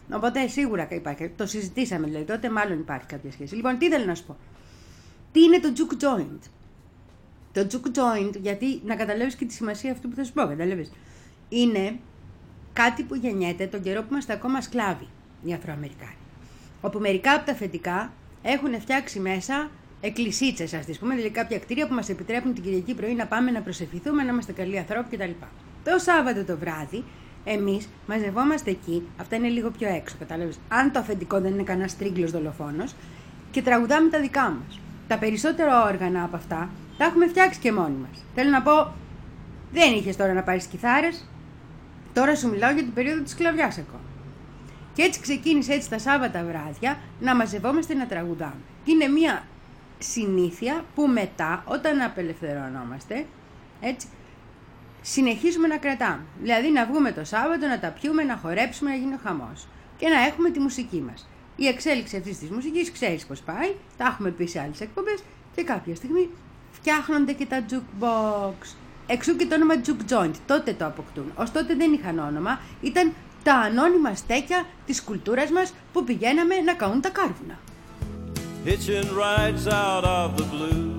Οπότε σίγουρα υπάρχει. Το συζητήσαμε δηλαδή τότε, μάλλον υπάρχει κάποια σχέση. Λοιπόν, τι ήθελα να σου πω. Τι είναι το juke joint? Το juke joint, γιατί να καταλάβεις και τη σημασία αυτού που θα σου πω, καταλάβεις. Είναι κάτι που γεννιέται τον καιρό που είμαστε ακόμα σκλάβοι, οι Αφροαμερικάνοι. Όπου μερικά από τα αφεντικά έχουν φτιάξει μέσα εκκλησίτσες, ας τις πούμε, δηλαδή κάποια κτίρια που μας επιτρέπουν την Κυριακή πρωί να πάμε να προσευχηθούμε, να είμαστε καλοί ανθρώποι κτλ. Το Σάββατο το βράδυ, εμείς μαζευόμαστε εκεί, αυτά είναι λίγο πιο έξω, κατάλαβες. Αν το αφεντικό δεν είναι κανένας τρίγκλος δολοφόνος, και τραγουδάμε τα δικά μας. Τα περισσότερα όργανα από αυτά τα έχουμε φτιάξει και μόνοι μας. Θέλω να πω, δεν είχες τώρα να πάρεις κιθάρες, τώρα σου μιλάω για την περίοδο της σκλαβιάς ακόμα. Και έτσι ξεκίνησε έτσι τα Σάββατα βράδια να μαζευόμαστε να τραγουδάμε. Είναι μια συνήθεια που μετά, όταν απελευθερωνόμαστε, έτσι, συνεχίζουμε να κρατάμε. Δηλαδή να βγούμε το Σάββατο, να τα πιούμε, να χορέψουμε, να γίνει ο χαμός. Και να έχουμε τη μουσική μας. Η εξέλιξη αυτής της μουσικής ξέρεις πώς πάει, τα έχουμε πει σε άλλες εκπομπές και κάποια στιγμή φτιάχνονται και τα jukebox. Εξού και το όνομα juke joint, τότε το αποκτούν. Ως τότε δεν είχαν όνομα, ήταν τα ανώνυμα στέκια της κουλτούρας μας που πηγαίναμε να καούν τα κάρβουνα. Hitching rides out of the blue.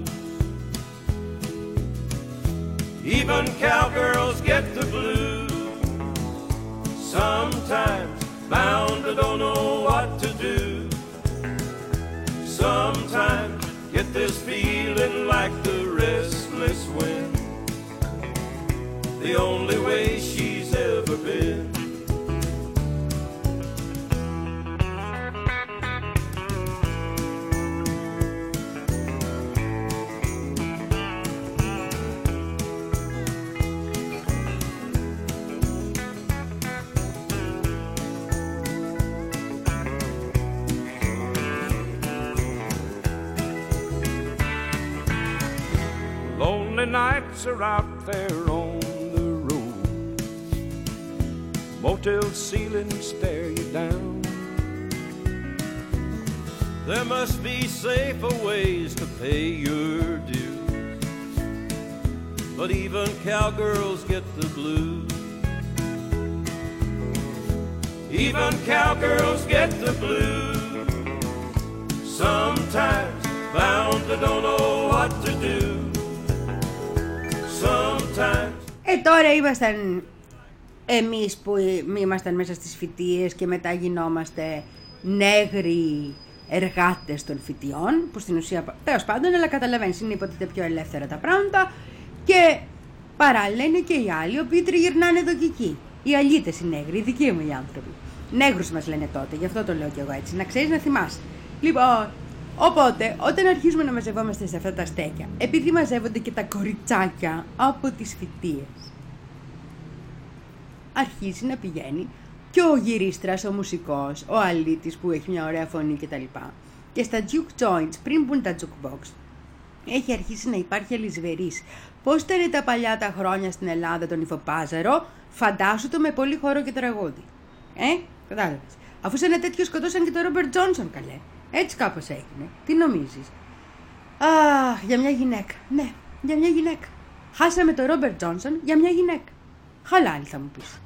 Even cowgirls get the blues. Sometimes bound to don't know what to do. Sometimes get this feeling like the restless wind. The only way she's ever been. Lonely nights are out there on the road. Motel ceilings stare you down. There must be safer ways to pay your dues. But even cowgirls get the blues. Even cowgirls get the blues. Sometimes bound to don't know what to do. Ε, τώρα ήμασταν εμείς που ήμασταν μέσα στις φοιτίες και μετά γινόμαστε νέγροι εργάτες των φοιτιών, που στην ουσία, τέλος πάντων, αλλά καταλαβαίνεις, είναι υποτίθεται πιο ελεύθερα τα πράγματα, και παράλληλα είναι και οι άλλοι, οι οποίοι τριγυρνάνε εδώ και εκεί. Οι αλήτες οι νέγροι, οι δικοί μου οι άνθρωποι. Νέγρους μας λένε τότε, γι' αυτό το λέω κι εγώ έτσι, να ξέρεις, να θυμάσαι. Λοιπόν, οπότε, όταν αρχίζουμε να μαζευόμαστε σε αυτά τα στέκια, επειδή μαζεύονται και τα κοριτσάκια από τις φοιτίες, αρχίζει να πηγαίνει και ο γυρίστρας, ο μουσικός, ο αλήτης που έχει μια ωραία φωνή κτλ. Και στα juke joints, πριν μπουν τα jukebox, έχει αρχίσει να υπάρχει αλυσβερής. Πώς ήταν τα παλιά τα χρόνια στην Ελλάδα τον Υφοπάζαρο, φαντάσου το με πολύ χώρο και τραγούδι. Ε, κατάλαβες. Αφού σε ένα τέτοιο σκοτώσαν και τον Ρόμπερτ Τζόνσον, καλέ. Έτσι κάπως έγινε. Τι νομίζεις? Αχ, για μια γυναίκα. Ναι, για μια γυναίκα. Χάσαμε τον Ρόμπερτ Τζόνσον για μια γυναίκα. Χαλάλι θα μου πεις.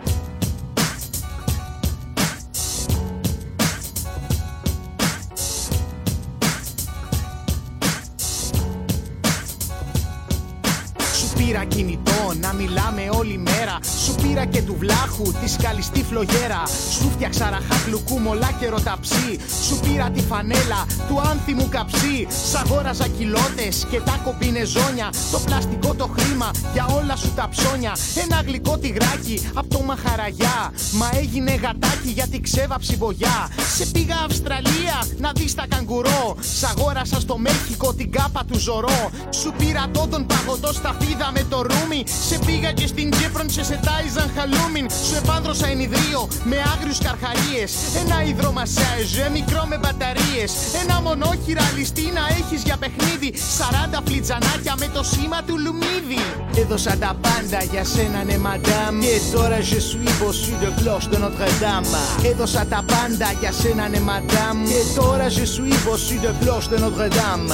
Πήρα κινητό να μιλάμε όλη μέρα. Σου πήρα και του βλάχου τη σκαλιστή φλογέρα. Σου φτιάξα ραχάκλουκού μολά και ρωταψί. Σου πήρα τη φανέλα του άνθιμου καψί. Σ' αγόραζα κιλότες και τα κομπινεζόνια. Το πλαστικό το χρήμα για όλα σου τα ψώνια. Ένα γλυκό τυγράκι απ' το Μαχαραγιά. Μα έγινε γατάκι γιατί ξέβαψη βογιά. Σε πήγα Αυστραλία να δεις τα καγκουρό. Σ' αγόρασα στο Μέχικο την κάπα του Ζωρό. Σου πήρα τον παγωτό στα φίδα με το ρούμι. Σε πήγα και στην Κύπρον και σε τάιζαν χαλούμιν. Σου επάνδρωσα ενιδρίο με άγριους καρχαρίες. Ένα υδρομασάζ μικρό με μπαταρίες. Ένα μονόχειρα ληστή να έχεις για παιχνίδι. Σαράντα φλιτζανάκια με το σήμα του Λουμίδι. Έδωσα τα πάντα για σένα ναι μαντάμ. Και τώρα je suis bossu de cloche de Notre Dame. Έδωσα τα πάντα για σένα ναι μαντάμ. Και τώρα je suis bossu de cloche de Notre Dame.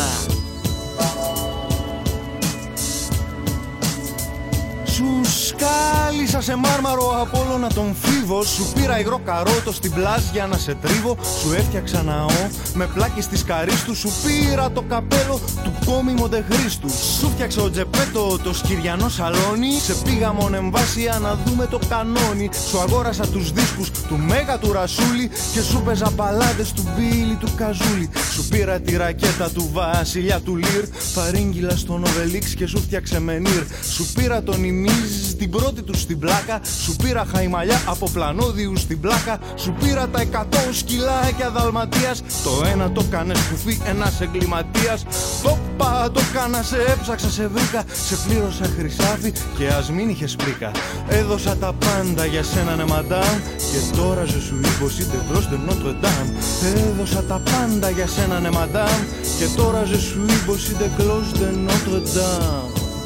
Σου σκάλι Μίλησα σε μάρμαρο Απόλλωνα τον Φίβο. Σου πήρα υγρό καρότο στην πλάζ για να σε τρίβω. Σου έφτιαξα ναό με πλάκες της Καρίστου. Σου πήρα το καπέλο του κόμι Μοντεχρίστου. Σου φτιάξα ο Τζεπέτο το σκυριανό σαλόνι. Σε πήγα μονεμβάσια να δούμε το κανόνι. Σου αγόρασα τους δίσκους του Μέγα του Ρασούλη και σου παίζα μπαλάντες του Μπίλι του Καζούλη. Σου πήρα τη ρακέτα του βασιλιά του Λιρ. Παρήγγυλα στον Οβελίξ και σου φτιάξε μενίρ. Σου πήρα τον Ιμίζ την πρώτη του στην πλάκα. Σου πήρα χαϊμαλιά από πλανόδιου στην πλάκα. Σου πήρα τα εκατό σκυλάκια Δαλματίας. Το ένα το κάνε σκουφί ένας εγκληματίας. Το πα το κάνα σε έψαξα σε βρήκα. Σε πλήρωσα χρυσάφι και ας μην είχες πρίκα. Έδωσα τα πάντα για σένα ναι μαντάμ. Και τώρα je suis aussi de cloche de Notre Dame. Έδωσα τα πάντα για σένα ναι μαντάμ. Και τώρα je suis aussi de cloche de Notre Dame.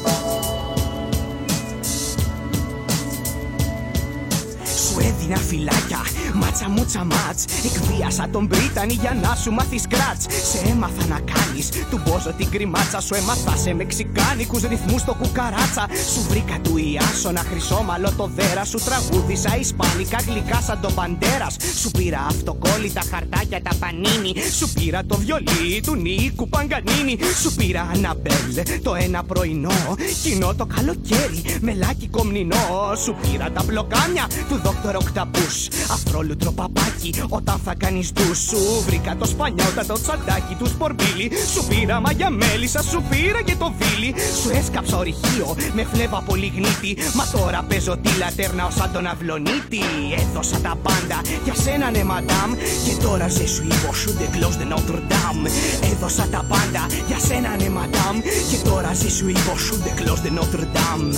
Σου έδινα φυλάκια, μάτσα μούτσα μάτς. Εκβίασα τον Μπρίτανη για να σου μάθεις κράτς. Σε έμαθα να κάνεις του Μπόζο την κρυμάτσα. Σου έμαθα σε μεξικάνικους ρυθμούς το κουκαράτσα. Σου βρήκα του Ιάσονα χρυσόμαλο το δέρα. Σου τραγούδισα ισπανικά γλυκά σαν τον Μπαντέρας. Σου πήρα αυτοκόλλητα χαρτάκια τα πανίνι. Σου πήρα το βιολί του Νίκου Παγκανίνι. Σου πήρα Αναμπέλ το ένα πρωινό. Κοινό το καλοκαίρι μελάκι κομνηνό. Σου πήρα τα μπλοκάμια του Δόκτωρο Οκταπούς. Αφρόλουτρο παπάκι όταν θα κάνεις ντους. Σου βρήκα το σπανιότατο τσαντάκι του Σπορμπίλι. Σου πήρα μαγια μέλισσα, σου πήρα και το βίλι. Σου έσκαψα ορυχείο με φλέβα πολύ γνήτη. Μα τώρα παίζω τη λατέρνα ως σαν τον Αυλονίτη. Έδωσα τα πάντα για σένα ναι μαντάμ. Και τώρα je suis au chou de cloche de Notre Dame. Έδωσα τα πάντα για σένα ναι μαντάμ. Και τώρα je suis au chou de cloche de Notre Dame.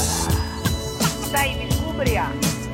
Τα ημισκούμπρια.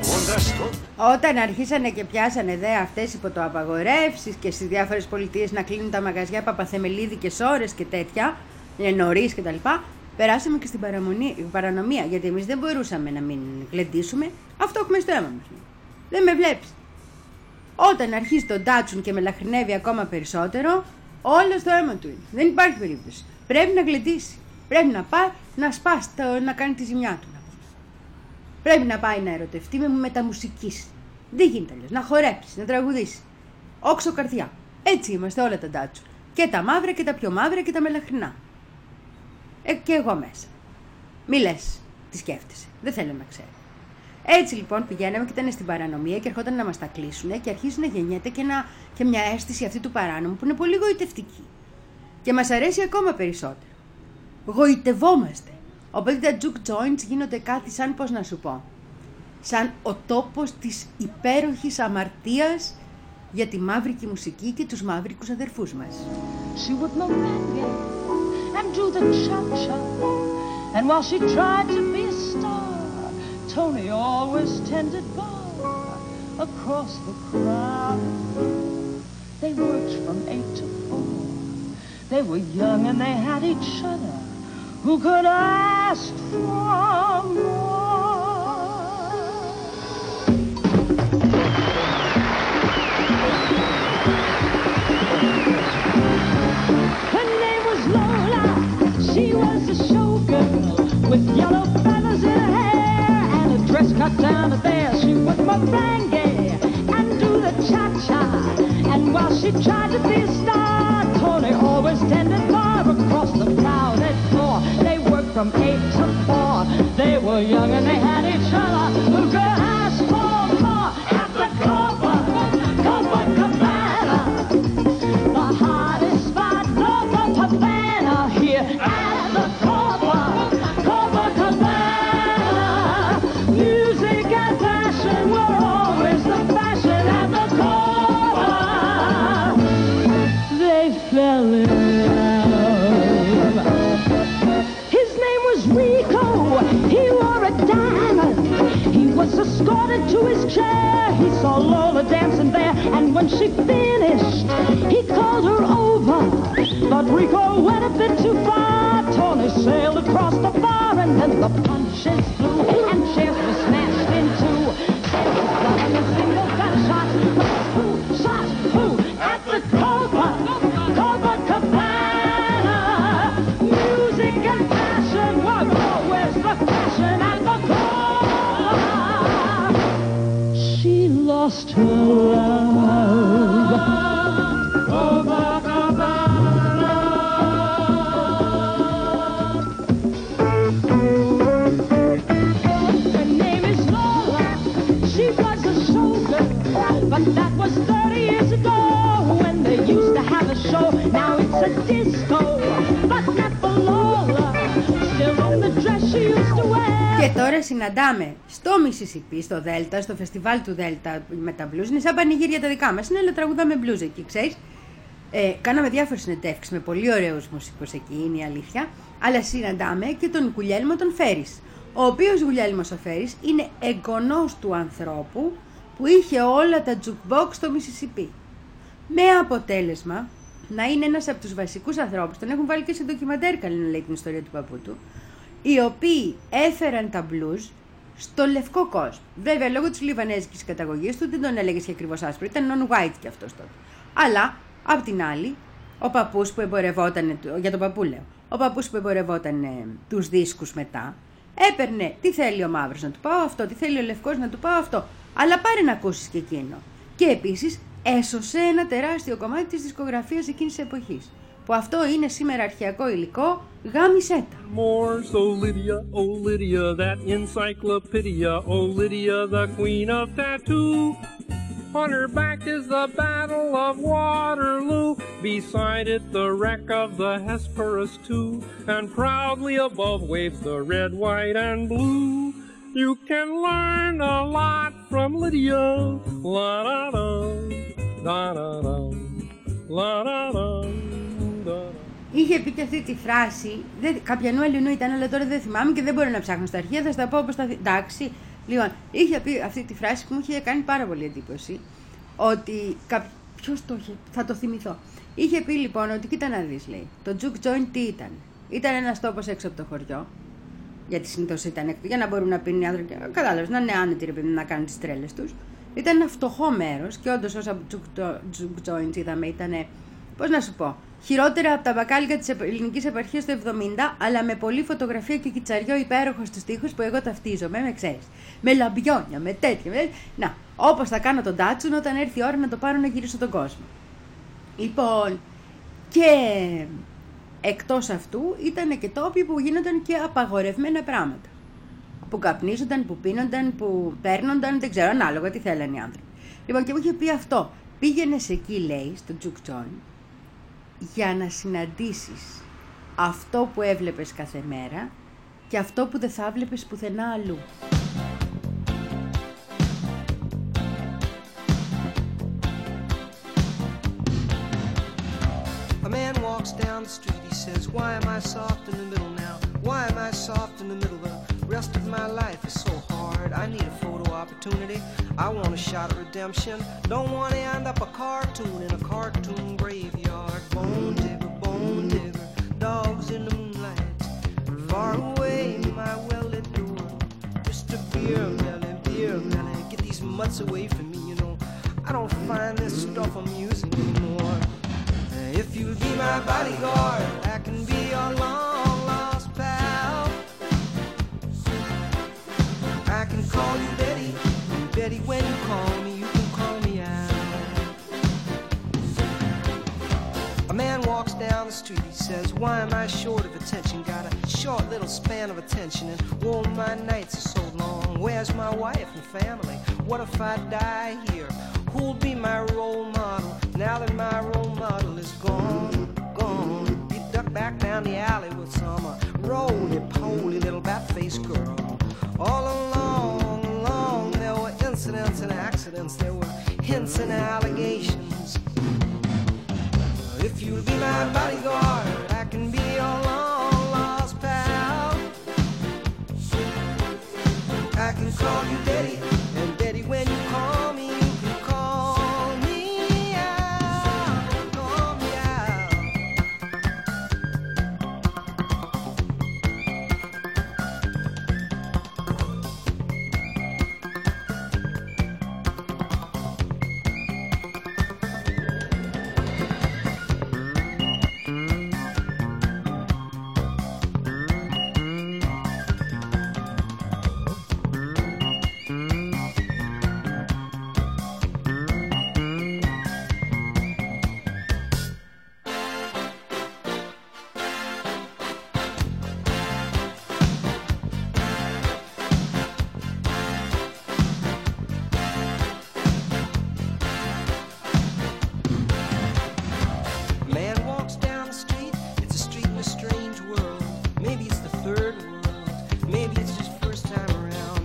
Όταν αρχίσανε και πιάσανε δε αυτές υποτοαπαγορεύσεις και στις διάφορες πολιτείες να κλείνουν τα μαγαζιά παπαθεμελίδικες ώρες και τέτοια, νωρίς και τα λοιπά, περάσαμε και στην παραμονή, παρανομία, γιατί εμείς δεν μπορούσαμε να μην γλεντήσουμε, αυτό έχουμε στο αίμα μας. Δεν με βλέπεις. Όταν αρχίσει το ντάτσουν και μελαχρινεύει ακόμα περισσότερο, όλο στο αίμα του είναι. Δεν υπάρχει περίπτωση. Πρέπει να γλεντήσει. Πρέπει να πάει να σπάσει, να κάνει τη ζημιά του. Πρέπει να πάει να ερωτευτεί με μεταμουσικής. Δεν γίνεται αλλιώς. Να χορέψει, να τραγουδήσει. Όξο καρδιά. Έτσι είμαστε όλα τα ντάτσου. Και τα μαύρα και τα πιο μαύρα και τα μελαχρινά. Ε, και εγώ μέσα. Μη λες, τι σκέφτεσαι. Δεν θέλω να ξέρω. Έτσι λοιπόν πηγαίναμε και ήταν στην παρανομία και ερχόταν να μας τα κλείσουν και αρχίζει να γεννιέται και, να, και μια αίσθηση αυτή του παράνομου που είναι πολύ γοητευτική. Και μας αρέσει ακόμα περισσότερο. Γοητευόμαστε. Οπότε τα juke joints γίνονται κάτι σαν, πώς να σου πω, σαν ο τόπος της υπέροχης αμαρτίας για τη μαύρικη μουσική και τους μαύρικους αδερφούς μας. She would merengue and do the cha-cha. And while she tried to be a star, Tony always tended bar across the crowd. They worked from eight to four. They were young and they had each other. Who could ask for more? Her name was Lola. She was a showgirl with yellow feathers in her hair and a dress cut down to there. She would merengue and do the cha-cha. And while she tried to be a star, Tony always tended bar across the crowded floor. They worked from eight to four. They were young and they had each other. Who could ask for more? At the Copa, Copa Cabana, the hottest spot north of Havana. Here at the Copa, Copa Cabana, music and fashion were always the fashion at the Copa. They fell in love. His name was Rico. He wore a diamond. He was escorted to his chair. He saw Lola dancing there, and when she finished, he called her over. But Rico went a bit too far. Tony sailed across the bar, and then the punches flew, and chairs were smashed in two. There was not a single gunshot. Who shot who? At the Copa, Copa Cabana. Music and fashion were always the fashion at the Copa. to love. Her name is Lola. She was a showgirl, but that was thirty years ago when they used to have a show. Now it's a disco, but not for Lola. Still in the dress she used to wear. Και τώρα συναντάμε στο Μισισιπί, στο Δέλτα, στο φεστιβάλ του Δέλτα με τα blues. Είναι σαν πανηγύρια τα δικά μας. Είναι, αλλά τραγουδάμε blues εκεί, ξέρεις. Ε, κάναμε διάφορες συνεντεύξεις με πολύ ωραίους μουσικούς εκεί, είναι η αλήθεια. Αλλά συναντάμε και τον Γουλιέλμο τον Φέρις. Ο οποίος Γουλιέλμος ο Φέρις είναι εγγονός του ανθρώπου που είχε όλα τα jukebox στο Μισισιπί. Με αποτέλεσμα να είναι ένας από τους βασικούς ανθρώπους, τον έχουν βάλει και σε ντοκιμαντέρ, καλή να λέει την ιστορία του παππού του, οι οποίοι έφεραν τα blues στο λευκό κόσμο. Βέβαια, λόγω της λιβανέζικης καταγωγής του δεν τον έλεγες και ακριβώς άσπρο, ήταν non-white κι αυτός τότε. Αλλά, απ' την άλλη, ο παππούς που εμπορευόταν, για τον παππού λέω, ο παππούς που εμπορευόταν ε, τους δίσκους μετά, έπαιρνε τι θέλει ο μαύρος να του πάω αυτό, τι θέλει ο λευκός να του πάω αυτό, αλλά πάρε να ακούσεις και εκείνο. Και επίσης έσωσε ένα τεράστιο κομμάτι της δισκογραφίας εκείνης της εποχής. Που αυτό είναι σήμερα αρχαιακό υλικό, γάμισέ τα. Moors, oh Lydia, oh Lydia, that encyclopedia, oh Lydia, the queen of tattoo. On her back is the Battle of Waterloo, beside it the wreck of the Hesperus too, and proudly above waves the red, white, and blue. You can learn a lot from Lydia, la-da-da, da-da-da, la-da-da. Είχε πει και αυτή τη φράση, δεν, κάποιανού Ελληνού ήταν, αλλά τώρα δεν θυμάμαι και δεν μπορώ να ψάχνω στα αρχεία, θα στα πω όπως τα θυμάμαι. Εντάξει, λοιπόν, είχε πει αυτή τη φράση που μου είχε κάνει πάρα πολύ εντύπωση, ότι κάποιος το είχε, θα το θυμηθώ. Είχε πει λοιπόν ότι κοίτα να δεις, λέει, το juke joint τι ήταν. Ήταν ένας τόπος έξω από το χωριό, γιατί συνήθως ήταν έξω, για να μπορούν να πίνουν οι άνθρωποι, κατάλαβες, να είναι άνετοι να κάνουν τις τρέλες τους. Ήταν ένα φτωχό μέρος και όντως όσα juke joints είδαμε ήταν, πώς να σου πω, χειρότερα από τα μπακάλικα της ελληνικής επαρχίας του εβδομήντα, αλλά με πολλή φωτογραφία και κιτσαριό υπέροχο στους τοίχους που εγώ ταυτίζομαι, με ξέρεις. Με λαμπιόνια, με τέτοια. Με... Να, όπως θα κάνω τον Τάτσουν όταν έρθει η ώρα να το πάρω να γυρίσω τον κόσμο. Λοιπόν, και εκτός αυτού ήταν και τόποι που γίνονταν και απαγορευμένα πράγματα. Που καπνίζονταν, που πίνονταν, που παίρνονταν, δεν ξέρω, ανάλογα τι θέλανε οι άνθρωποι. Λοιπόν, και μου είχε πει αυτό. Πήγαινες εκεί, λέει, στο juke joint, για να συναντήσεις αυτό που έβλεπες κάθε μέρα και αυτό που δεν θα έβλεπες πουθενά αλλού. A man walks down the street, he says, why am I soft in the middle now? Why am I soft in the middle? The rest of my life is so hard. I need a photo opportunity. I want a shot of redemption. Don't want to end up a cartoon in a cartoon graveyard. Bone digger, bone digger, dogs in the moonlight. Far away, my well-lit door. Just a beer melon, beer melon. Get these mutts away from me, you know. I don't find this stuff amusing anymore. If you'll be my bodyguard, I can be your long-lost pal. I can call you Betty, and Betty, when you call me, you can call me out. A man walks down the street, he says, why am I short of attention? Got a short little span of attention, and oh, my nights are so long. Where's my wife and family? What if I die here? Who'll be my role model now that my role model is gone, gone? You duck back down the alley with some uh, roly-poly little bat-faced girl. All along, along, there were incidents and accidents, there were hints and allegations. If you'll be my bodyguard, I can be your long-lost pal. I can call you Daddy, and Daddy, when you call me, you can call me out, call me out.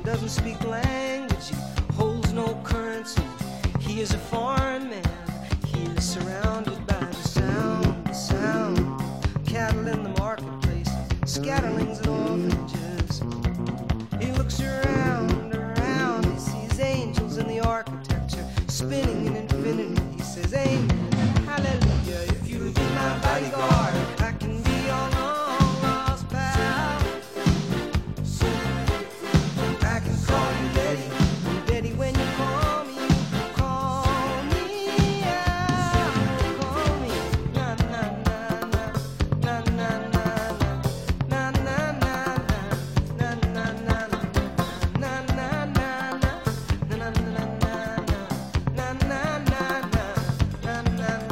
doesn't speak the language, he holds no currency. He is a foreign man, he is surrounded by the sound, the sound. Cattle in the marketplace, scatterlings and orphanages. He looks around, around, he sees angels in the architecture, spinning in infinity. He says, amen, hallelujah, if you be my bodyguard, I can be your long lost pal. I can call you Betty, and Betty, when you call me, you call me out, call me, na na na na, na na na na, na na na na, na na na na, na na na na, na na na na, na na na na, na na na.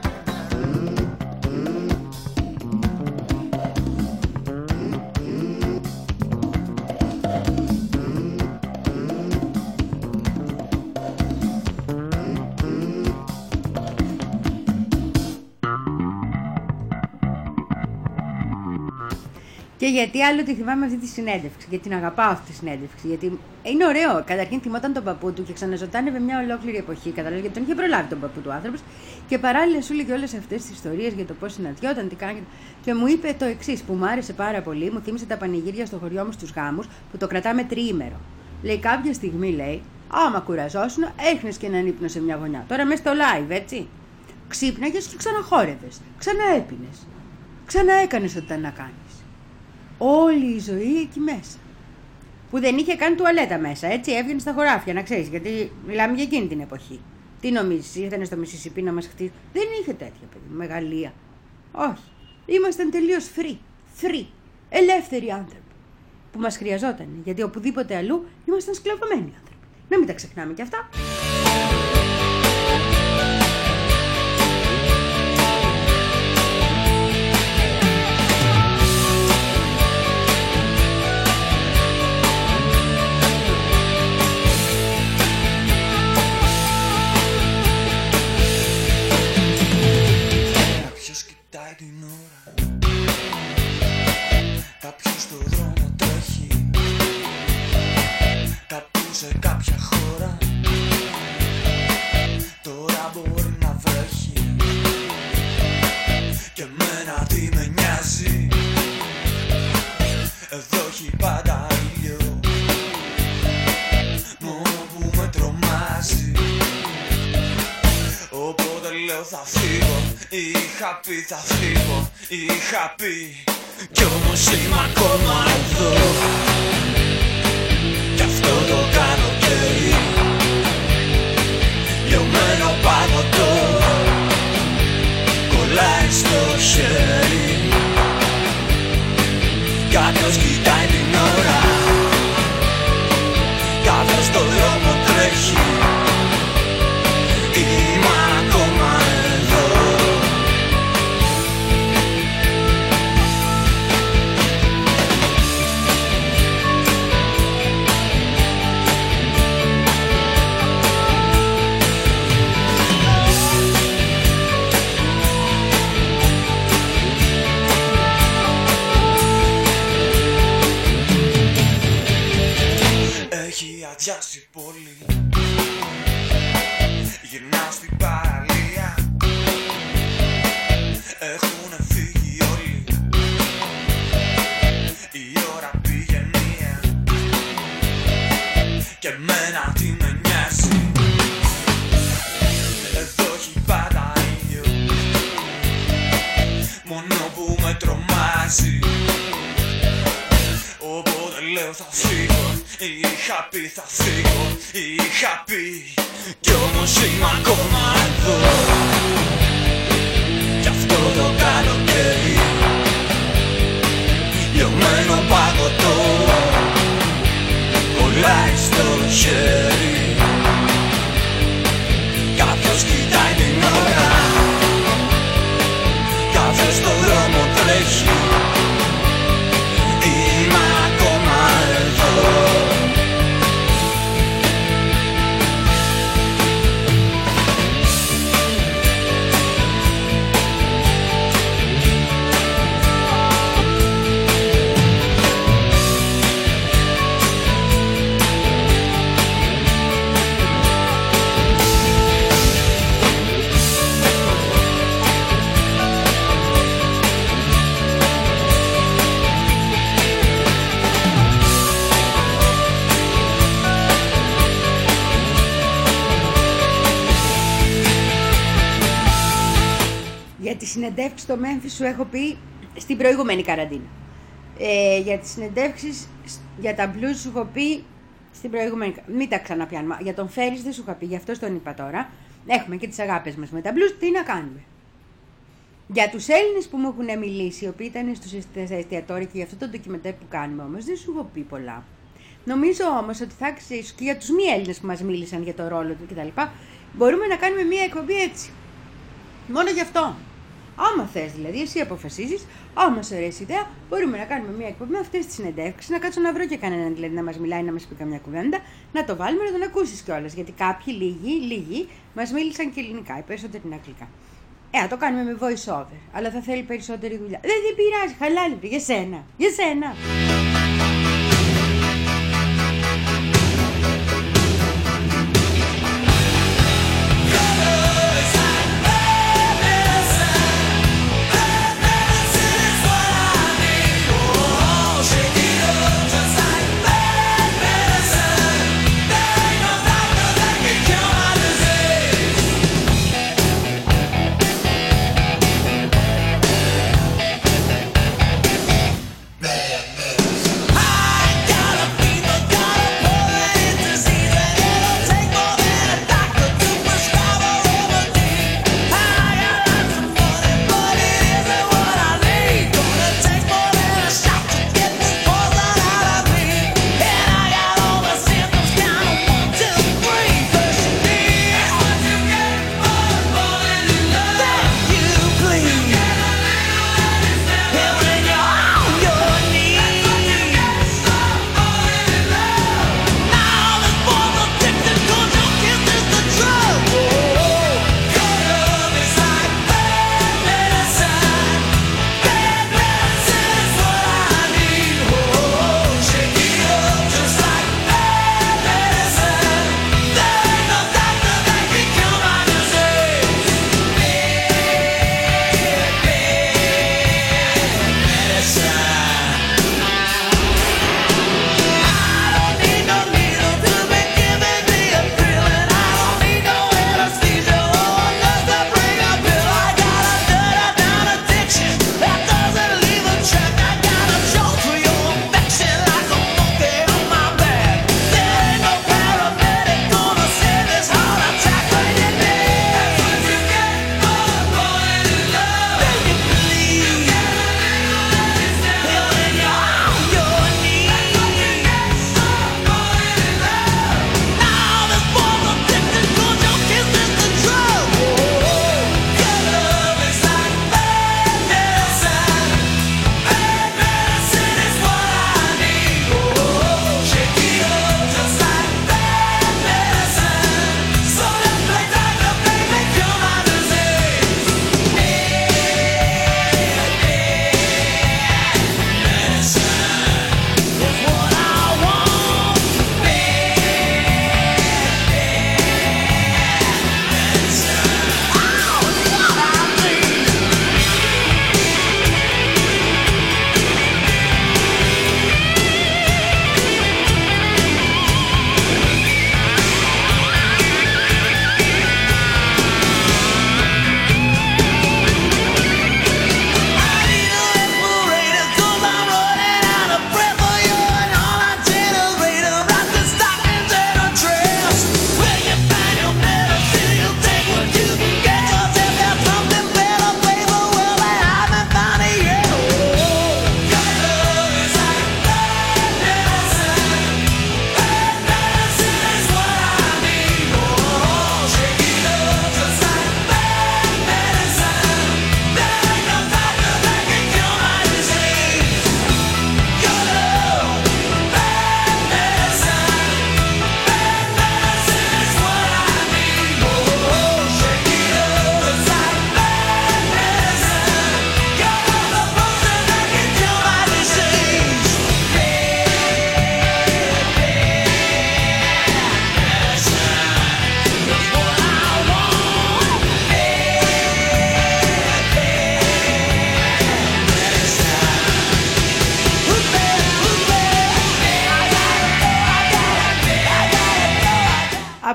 Και γιατί άλλο τη θυμάμαι αυτή τη συνέντευξη, γιατί την αγαπάω αυτή τη συνέντευξη. Γιατί είναι ωραίο. Καταρχήν θυμόταν τον παππού του και ξαναζωτάνευε μια ολόκληρη εποχή. Καταλαβαίνετε, γιατί τον είχε προλάβει τον παππού του άνθρωπο. Και παράλληλα σου έλεγε όλες αυτές τις ιστορίες για το πώς συναντιόταν, τι κάνει. Και μου είπε το εξής που μου άρεσε πάρα πολύ. Μου θύμισε τα πανηγύρια στο χωριό μου στους γάμους που το κρατάμε τριήμερο. Λέει κάποια στιγμή, λέει, άμα κουραζόσουν, έχνες και έναν ύπνο σε μια γωνιά. Τώρα μέσα στο live, έτσι. Ξύπναγες και ξαναχόρευες. Ξαναέπινες. Ξαναέκανες ό,τι ήταν να κάνεις. Όλη η ζωή εκεί μέσα. Που δεν είχε καν τουαλέτα μέσα, έτσι. Έβγαινε στα χωράφια, να ξέρεις, γιατί μιλάμε για εκείνη την εποχή. Τι νομίζεις, ήρθανε στο Μισισιπί να μας χτίσει? Δεν είχε τέτοια, παιδί, μεγαλεία. Όχι. Ήμασταν τελείως free. Free. Ελεύθεροι άνθρωποι. Που μας χρειαζόταν. Γιατί οπουδήποτε αλλού ήμασταν σκλαβωμένοι άνθρωποι. Να μην τα ξεχνάμε κι αυτά. Την ώρα κάποιος στο δρόμο τρέχει, κάπου σε κάποια χώρα, τώρα μπορεί να βρέχει και εμένα τι με νοιάζει, εδώ έχει πάντα ήλιο, μόνο που με τρομάζει. Οπότε λέω θα φύγω, είχα πει θα φύγω, είχα πει κι όμως είμαι ακόμα εδώ. Κι αυτό το καλοκαίρι, λιωμένο παγωτό, κολλάει στο χέρι. Κάποιος κοιτάει την ώρα, κάποιος στο δρόμο τρέχει. Είμαι ακόμα εδώ. Έχει αδειάσει η πόλη, γυρνάω στην παραλία, έχουνε φύγει όλοι, η ώρα πήγε μία και εμένα τι με νοιάζει. Εδώ έχει πάντα ήλιο, μόνο που με τρομάζει. Οπότε λέω θα φύγω, είχα πει θα φύγω, είχα πει κι όμως είμαι ακόμα εδώ. Κι αυτό το καλοκαίρι, λιωμένο παγωτό, κολλάει στο χέρι. Κάποιος κοιτάει την ώρα, κάποιος στο δρόμο τρέχει. Είμαι ακόμα εδώ. συνεντεύξεις στο Memphis σου έχω πει στην προηγούμενη καραντίνα. Ε, για τις συνεντεύξεις για τα blues σου έχω πει στην προηγούμενη. Μην τα ξαναπιάνουμε. Για τον Φέρις δεν σου είχα πει, γι' αυτό τον είπα τώρα. Έχουμε και τις αγάπες μας με τα blues, τι να κάνουμε. Για τους Έλληνες που μου έχουν μιλήσει, οι οποίοι ήταν στους εστιατόρια και για αυτό το ντοκιμαντέρ που κάνουμε όμως, δεν σου έχω πει πολλά. Νομίζω όμως ότι θα ξέρεις και για τους μη Έλληνες που μας μίλησαν για το ρόλο του κτλ. Μπορούμε να κάνουμε μία εκπομπή έτσι. Μόνο γι' αυτό. Άμα θες δηλαδή, εσύ αποφασίζεις, άμα σου αρέσει η ιδέα, μπορούμε να κάνουμε μία εκπομπή με αυτές τις συνεντεύξεις, να κάτσω να βρω και κανέναν δηλαδή να μας μιλάει, να μας πει καμιά κουβέντα, να το βάλουμε να τον ακούσεις κιόλας. Γιατί κάποιοι λίγοι, λίγοι μας μίλησαν και ελληνικά, οι περισσότεροι είναι αγγλικά. Ε, να το κάνουμε με voice over, αλλά θα θέλει περισσότερη δουλειά. Δεν, δεν πειράζει, χαλάλη, για σένα, για σένα. Madness.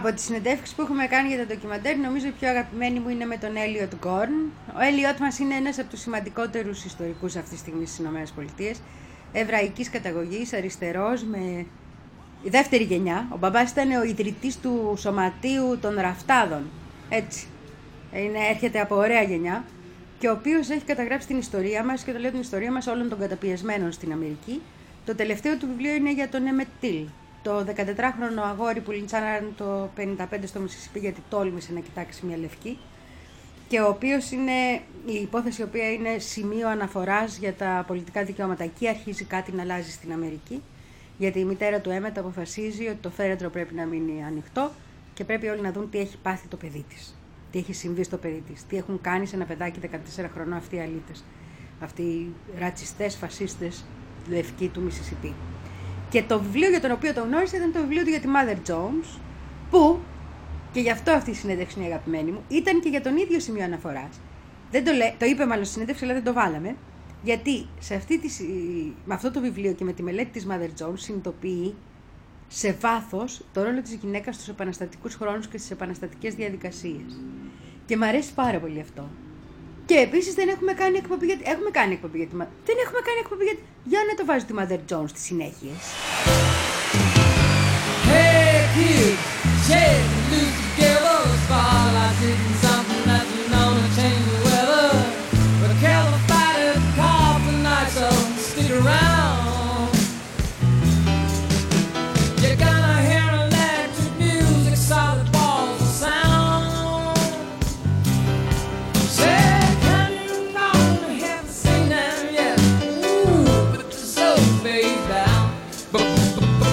Από τις συνεντεύξεις που έχουμε κάνει για τα ντοκιμαντέρ, νομίζω η πιο αγαπημένη μου είναι με τον Έλιοτ Γκόρν. Ο Έλιοτ μας είναι ένας από τους σημαντικότερους ιστορικούς αυτή τη στιγμή στις ΗΠΑ. Εβραϊκής καταγωγής, αριστερός, με η δεύτερη γενιά. Ο μπαμπάς ήταν ο ιδρυτής του Σωματείου των Ραφτάδων. Έτσι. Είναι, έρχεται από ωραία γενιά. Και ο οποίος έχει καταγράψει την ιστορία μας, και το λέω την ιστορία μας όλων των καταπιεσμένων στην Αμερική. Το τελευταίο του βιβλίο είναι για τον Έμετ Τιλ, το δεκατετράχρονο αγόρι που λιντσάραν το πενήντα πέντε στο Μισισιπί γιατί τόλμησε να κοιτάξει μια λευκή, και ο οποίος είναι η υπόθεση η οποία είναι σημείο αναφοράς για τα πολιτικά δικαιώματα. Εκεί αρχίζει κάτι να αλλάζει στην Αμερική, γιατί η μητέρα του Έμετ αποφασίζει ότι το φέρετρο πρέπει να μείνει ανοιχτό και πρέπει όλοι να δουν τι έχει πάθει το παιδί της. Τι έχει συμβεί στο παιδί της, τι έχουν κάνει σε ένα παιδάκι δεκατέσσερα χρονών αυτοί οι αλήτες, αυτοί οι ρατσιστές, φασίστες, λευκοί του Μισισιπί. Και το βιβλίο για τον οποίο τον γνώρισα ήταν το βιβλίο του για τη Mother Jones, που, και γι' αυτό αυτή η συνέντευξη είναι η αγαπημένη μου, ήταν και για τον ίδιο σημείο αναφοράς. Δεν το, λέ, το είπε μάλλον στη συνέντευξη, αλλά δεν το βάλαμε, γιατί σε αυτή τη, με αυτό το βιβλίο και με τη μελέτη της Mother Jones συνειδητοποιεί σε βάθος το ρόλο της γυναίκας στους επαναστατικούς χρόνους και στις επαναστατικές διαδικασίες. Και μου αρέσει πάρα πολύ αυτό. Και επίσης δεν έχουμε κάνει εκπομπή γιατί... Έχουμε κάνει εκπομπή γιατί... Δεν έχουμε κάνει εκπομπή γιατί... Για να το βάζει τη Mother Jones στις συνέχειες. Hey kid, shake the blues together. Spotlight hitting something that's known to change the weather. But California cough tonight, so stick around. You're gonna hear electric music, solid balls of sound. Say, can you know we haven't seen them yet? Ooh, but the soul fades down.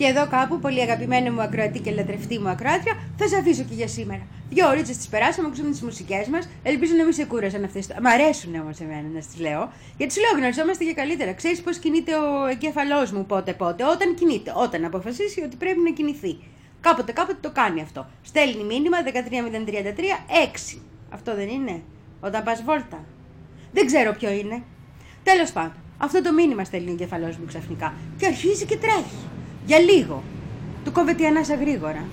Και εδώ κάπου, πολύ αγαπημένη μου ακροατή και λατρευτή μου ακροάτρια, θα σε αφήσω και για σήμερα. Δύο ώρες τις περάσαμε, ακούσαμε τις μουσικές μας. Ελπίζω να μην σε κούρασαν αυτές. Μ' αρέσουν όμως εμένα να τις λέω. Γιατί σου λέω, γνωριζόμαστε και καλύτερα. Ξέρεις πώς κινείται ο εγκέφαλός μου πότε-πότε. Όταν κινείται, όταν αποφασίσει ότι πρέπει να κινηθεί. Κάποτε κάποτε το κάνει αυτό. Στέλνει μήνυμα δεκατρία μηδέν τριάντα τρία έξι. Αυτό δεν είναι? Όταν πας βόλτα. Δεν ξέρω ποιο είναι. Τέλος πάντων, αυτό το μήνυμα στέλνει ο εγκέφαλός μου ξαφνικά. Και αρχίζει και τρέχει. Για λίγο. Του κόβεται η ανάσα γρήγορα.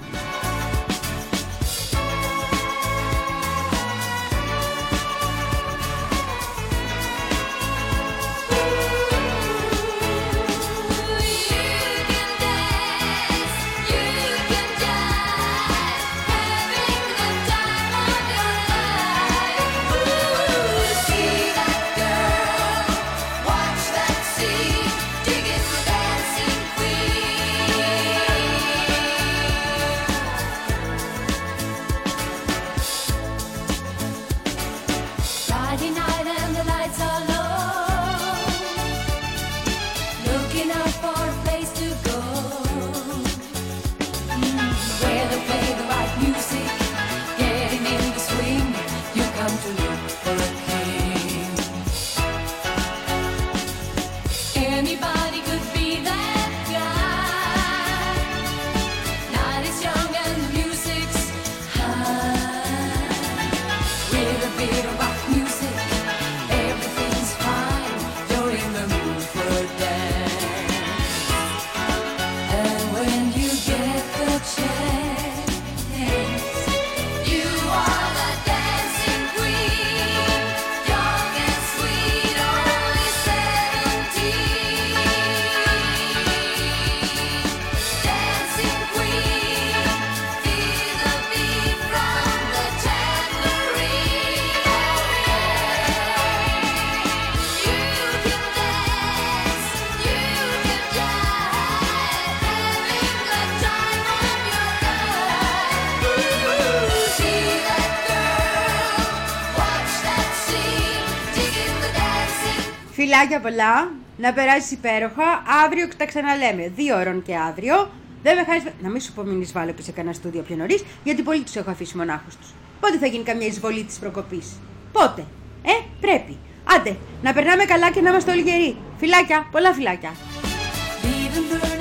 Φιλάκια πολλά, να περάσεις υπέροχα. Αύριο τα ξαναλέμε. Δύο ώρων και αύριο. Δεν με χάσεις. Να μην σου πω μην εισβάλλω και σε κανένα στούντιο πιο νωρίς, γιατί πολλοί τους έχω αφήσει μονάχους τους. Πότε θα γίνει καμιά εισβολή της προκοπής? Πότε? Ε, πρέπει. Άντε, να περνάμε καλά και να είμαστε όλοι γεροί. Φιλάκια, πολλά φιλάκια.